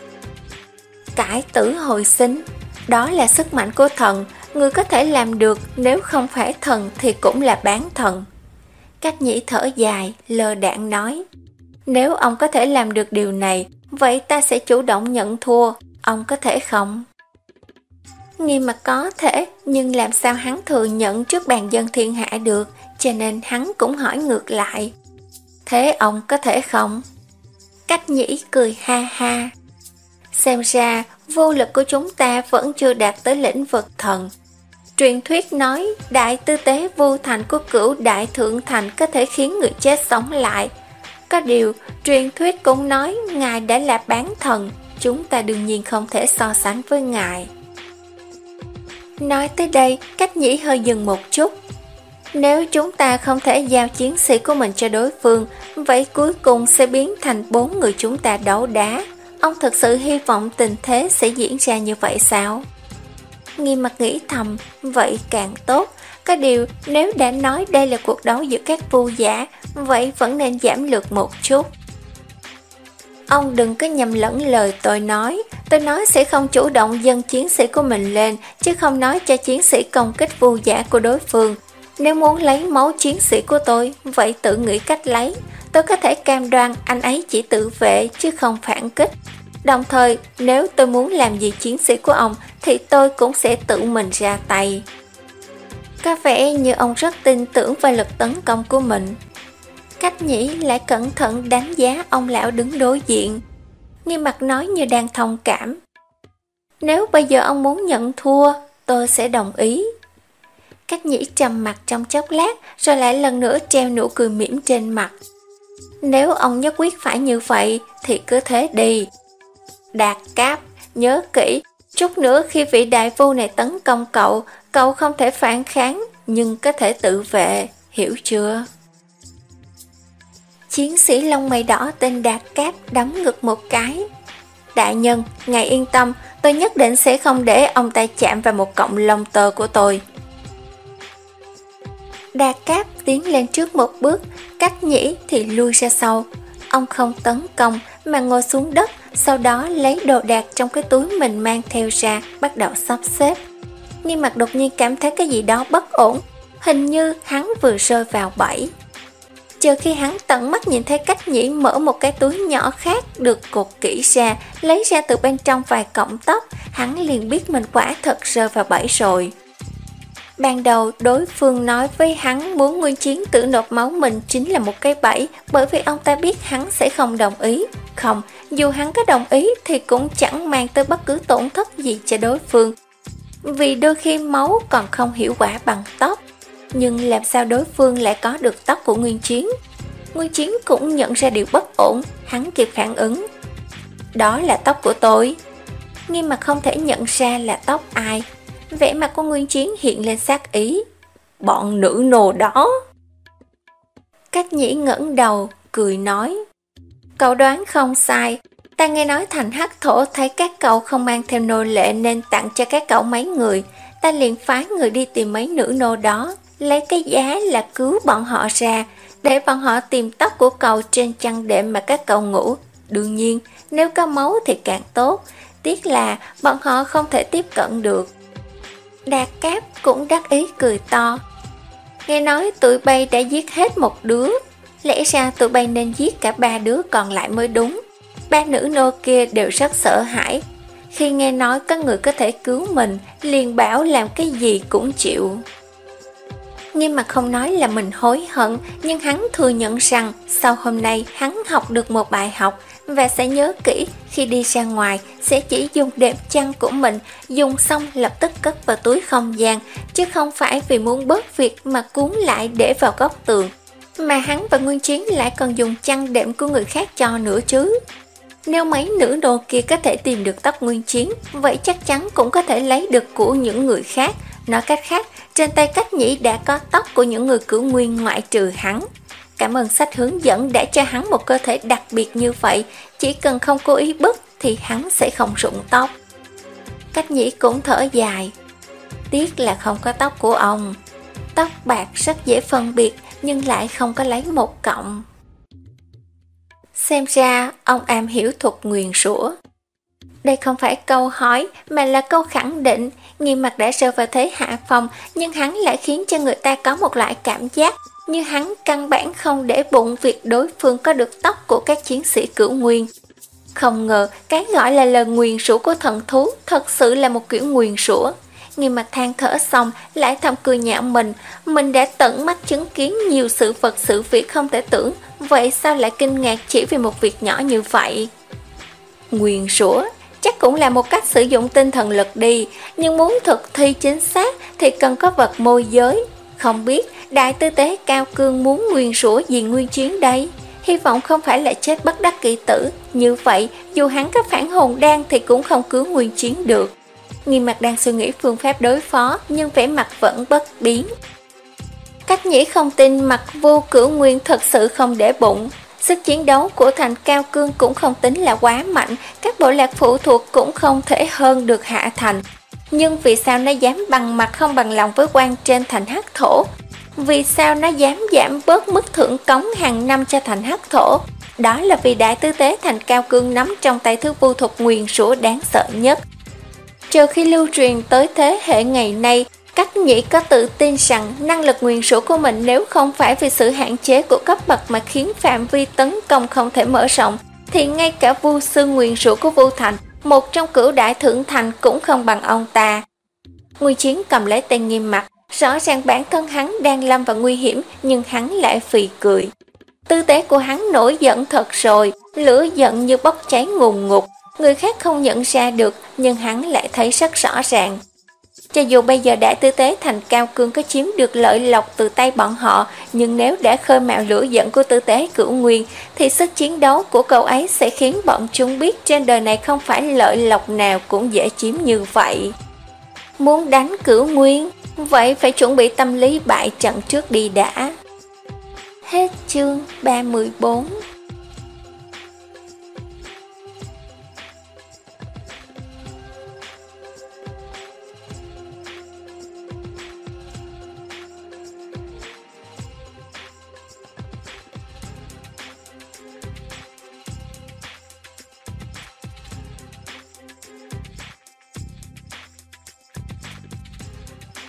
Cải tử hồi sinh, đó là sức mạnh của thần, người có thể làm được, nếu không phải thần thì cũng là bán thần. Cách Nhĩ thở dài, lơ đãng nói: nếu ông có thể làm được điều này, vậy ta sẽ chủ động nhận thua, ông có thể không? Nghiêm Mặc có thể, nhưng làm sao hắn thừa nhận trước bàn dân thiên hạ được, cho nên hắn cũng hỏi ngược lại: thế ông có thể không? Cách Nhĩ cười ha ha: xem ra vô lực của chúng ta vẫn chưa đạt tới lĩnh vực thần. Truyền thuyết nói đại tư tế vô thành của Cửu Đại Thượng Thành có thể khiến người chết sống lại. Có điều, truyền thuyết cũng nói ngài đã là bán thần, chúng ta đương nhiên không thể so sánh với ngài. Nói tới đây, Cách Nhĩ hơi dừng một chút. Nếu chúng ta không thể giao chiến sĩ của mình cho đối phương, vậy cuối cùng sẽ biến thành bốn người chúng ta đấu đá. Ông thực sự hy vọng tình thế sẽ diễn ra như vậy sao? Nghiêm Mặc nghĩ thầm, vậy càng tốt. Có điều, nếu đã nói đây là cuộc đấu giữa các vu giả, vậy vẫn nên giảm lược một chút. Ông đừng có nhầm lẫn lời tôi nói. Tôi nói sẽ không chủ động dâng chiến sĩ của mình lên, chứ không nói cho chiến sĩ công kích vu giả của đối phương. Nếu muốn lấy máu chiến sĩ của tôi, vậy tự nghĩ cách lấy. Tôi có thể cam đoan anh ấy chỉ tự vệ chứ không phản kích. Đồng thời, nếu tôi muốn làm gì chiến sĩ của ông, thì tôi cũng sẽ tự mình ra tay. Có vẻ như ông rất tin tưởng vào lực tấn công của mình. Cách Nhĩ lại cẩn thận đánh giá ông lão đứng đối diện. Nghiêm Mặc nói như đang thông cảm: nếu bây giờ ông muốn nhận thua, tôi sẽ đồng ý. Cách Nhĩ trầm mặt trong chốc lát, rồi lại lần nữa treo nụ cười mỉm trên mặt. Nếu ông nhất quyết phải như vậy, thì cứ thế đi. Đạt Cáp, nhớ kỹ, chút nữa khi vị đại vu này tấn công cậu, cậu không thể phản kháng, nhưng có thể tự vệ, hiểu chưa? Chiến sĩ lông mày đỏ tên Đạt Cáp đấm ngực một cái. Đại nhân, ngài yên tâm, tôi nhất định sẽ không để ông ta chạm vào một cọng lông tơ của tôi. Đạt Cáp tiến lên trước một bước, Cách Nhĩ thì lui ra sau. Ông không tấn công mà ngồi xuống đất, sau đó lấy đồ đạc trong cái túi mình mang theo ra, bắt đầu sắp xếp. Nghiêm Mặc đột nhiên cảm thấy cái gì đó bất ổn, hình như hắn vừa rơi vào bẫy. chờ khi hắn tận mắt nhìn thấy Cách Nhĩ mở một cái túi nhỏ khác được cột kỹ ra, lấy ra từ bên trong vài cọng tóc, hắn liền biết mình quả thật rơi vào bẫy rồi. Ban đầu đối phương nói với hắn muốn Nguyên Chiến Tử nộp máu mình chính là một cái bẫy, bởi vì ông ta biết hắn sẽ không đồng ý. Không, dù hắn có đồng ý thì cũng chẳng mang tới bất cứ tổn thất gì cho đối phương, vì đôi khi máu còn không hiệu quả bằng tóc. Nhưng làm sao đối phương lại có được tóc của Nguyên Chiến? Nguyên Chiến cũng nhận ra điều bất ổn, hắn kịp phản ứng. Đó là tóc của tôi. Nhưng mà không thể nhận ra là tóc ai. Vẻ mặt của Nguyên Chiến hiện lên sát ý. Bọn nữ nô đó. Cách Nhĩ ngẩng đầu, cười nói. Cậu đoán không sai. Ta nghe nói thành Hắc Thổ thấy các cậu không mang theo nô lệ nên tặng cho các cậu mấy người. Ta liền phái người đi tìm mấy nữ nô đó, lấy cái giá là cứu bọn họ ra, để bọn họ tìm tóc của cậu trên chăn đệm mà các cậu ngủ. Đương nhiên, nếu có máu thì càng tốt, tiếc là bọn họ không thể tiếp cận được. Đạt Cáp cũng đắc ý cười to. Nghe nói tụi bay đã giết hết một đứa, lẽ ra tụi bay nên giết cả ba đứa còn lại mới đúng. Ba nữ nô kia đều rất sợ hãi. Khi nghe nói có người có thể cứu mình, liền bảo làm cái gì cũng chịu. Nhưng mà không nói là mình hối hận, nhưng hắn thừa nhận rằng sau hôm nay hắn học được một bài học và sẽ nhớ kỹ, khi đi ra ngoài sẽ chỉ dùng đệm chăn của mình, dùng xong lập tức cất vào túi không gian, chứ không phải vì muốn bớt việc mà cuốn lại để vào góc tường. Mà hắn và Nguyên Chiến lại còn dùng chăn đệm của người khác cho nữa chứ. Nếu mấy nữ nô kia có thể tìm được tóc Nguyên Chiến, vậy chắc chắn cũng có thể lấy được của những người khác. Nói cách khác, trên tay Cách Nhĩ đã có tóc của những người cửu nguyên ngoại trừ hắn. Cảm ơn sách hướng dẫn đã cho hắn một cơ thể đặc biệt như vậy, chỉ cần không cố ý bứt thì hắn sẽ không rụng tóc. Cách Nhĩ cũng thở dài. Tiếc là không có tóc của ông. Tóc bạc rất dễ phân biệt, nhưng lại không có lấy một cọng. Xem ra ông am hiểu thuật nguyền rủa. Đây không phải câu hỏi mà là câu khẳng định. Nghiêm Mặt đã rơi vào thế hạ phong, nhưng hắn lại khiến cho người ta có một loại cảm giác như hắn căn bản không để bụng việc đối phương có được tóc của các chiến sĩ cửu nguyên. Không ngờ cái gọi là lời nguyền rủa của thần thú thật sự là một kiểu nguyền rủa. Nghiêm Mặt than thở xong lại thầm cười nhạo mình. Mình đã tận mắt chứng kiến nhiều sự vật sự việc không thể tưởng, vậy sao lại kinh ngạc chỉ vì một việc nhỏ như vậy? Nguyền rủa chắc cũng là một cách sử dụng tinh thần lực đi, nhưng muốn thực thi chính xác thì cần có vật môi giới. Không biết Đại Tư Tế Cao Cương muốn nguyền rủa gì Nguyên Chiến đây? Hy vọng không phải là chết bất đắc kỳ tử. Như vậy dù hắn có phản hồn đan thì cũng không cứu Nguyên Chiến được. Nghiêm Mặt đang suy nghĩ phương pháp đối phó, nhưng vẻ mặt vẫn bất biến. Cách Nhĩ không tin Mặt Vô Cửu Nguyên thật sự không để bụng. Sức chiến đấu của thành Cao Cương cũng không tính là quá mạnh, các bộ lạc phụ thuộc cũng không thể hơn được Hạ Thành. Nhưng vì sao nó dám bằng mặt không bằng lòng với quan trên thành Hắc Thổ? Vì sao nó dám giảm bớt mức thưởng cống hàng năm cho thành Hắc Thổ? Đó là vì Đại Tư Tế thành Cao Cương nắm trong tay thứ vu thuật nguyền rủa đáng sợ nhất. Trừ khi lưu truyền tới thế hệ ngày nay, Cách Nhĩ có tự tin rằng năng lực nguyền rủa của mình nếu không phải vì sự hạn chế của cấp bậc mà khiến phạm vi tấn công không thể mở rộng, thì ngay cả vu sư nguyền rủa của Vu Thành, một trong cửu đại thượng thành, cũng không bằng ông ta. Nguyên Chiến cầm lấy tay Nghiêm Mặt, rõ ràng bản thân hắn đang lâm vào nguy hiểm, nhưng hắn lại phì cười. Tư thế của hắn nổi giận thật rồi, lửa giận như bốc cháy ngùn ngụt. Người khác không nhận ra được, nhưng hắn lại thấy rất rõ ràng. Cho dù bây giờ Đại Tư Tế thành Cao Cương có chiếm được lợi lộc từ tay bọn họ, nhưng nếu đã khơi mào lửa giận của Tư Tế Cửu Nguyên, thì sức chiến đấu của cậu ấy sẽ khiến bọn chúng biết trên đời này không phải lợi lộc nào cũng dễ chiếm như vậy. Muốn đánh Cửu Nguyên, vậy phải chuẩn bị tâm lý bại trận trước đi đã. Hết chương ba mươi bốn.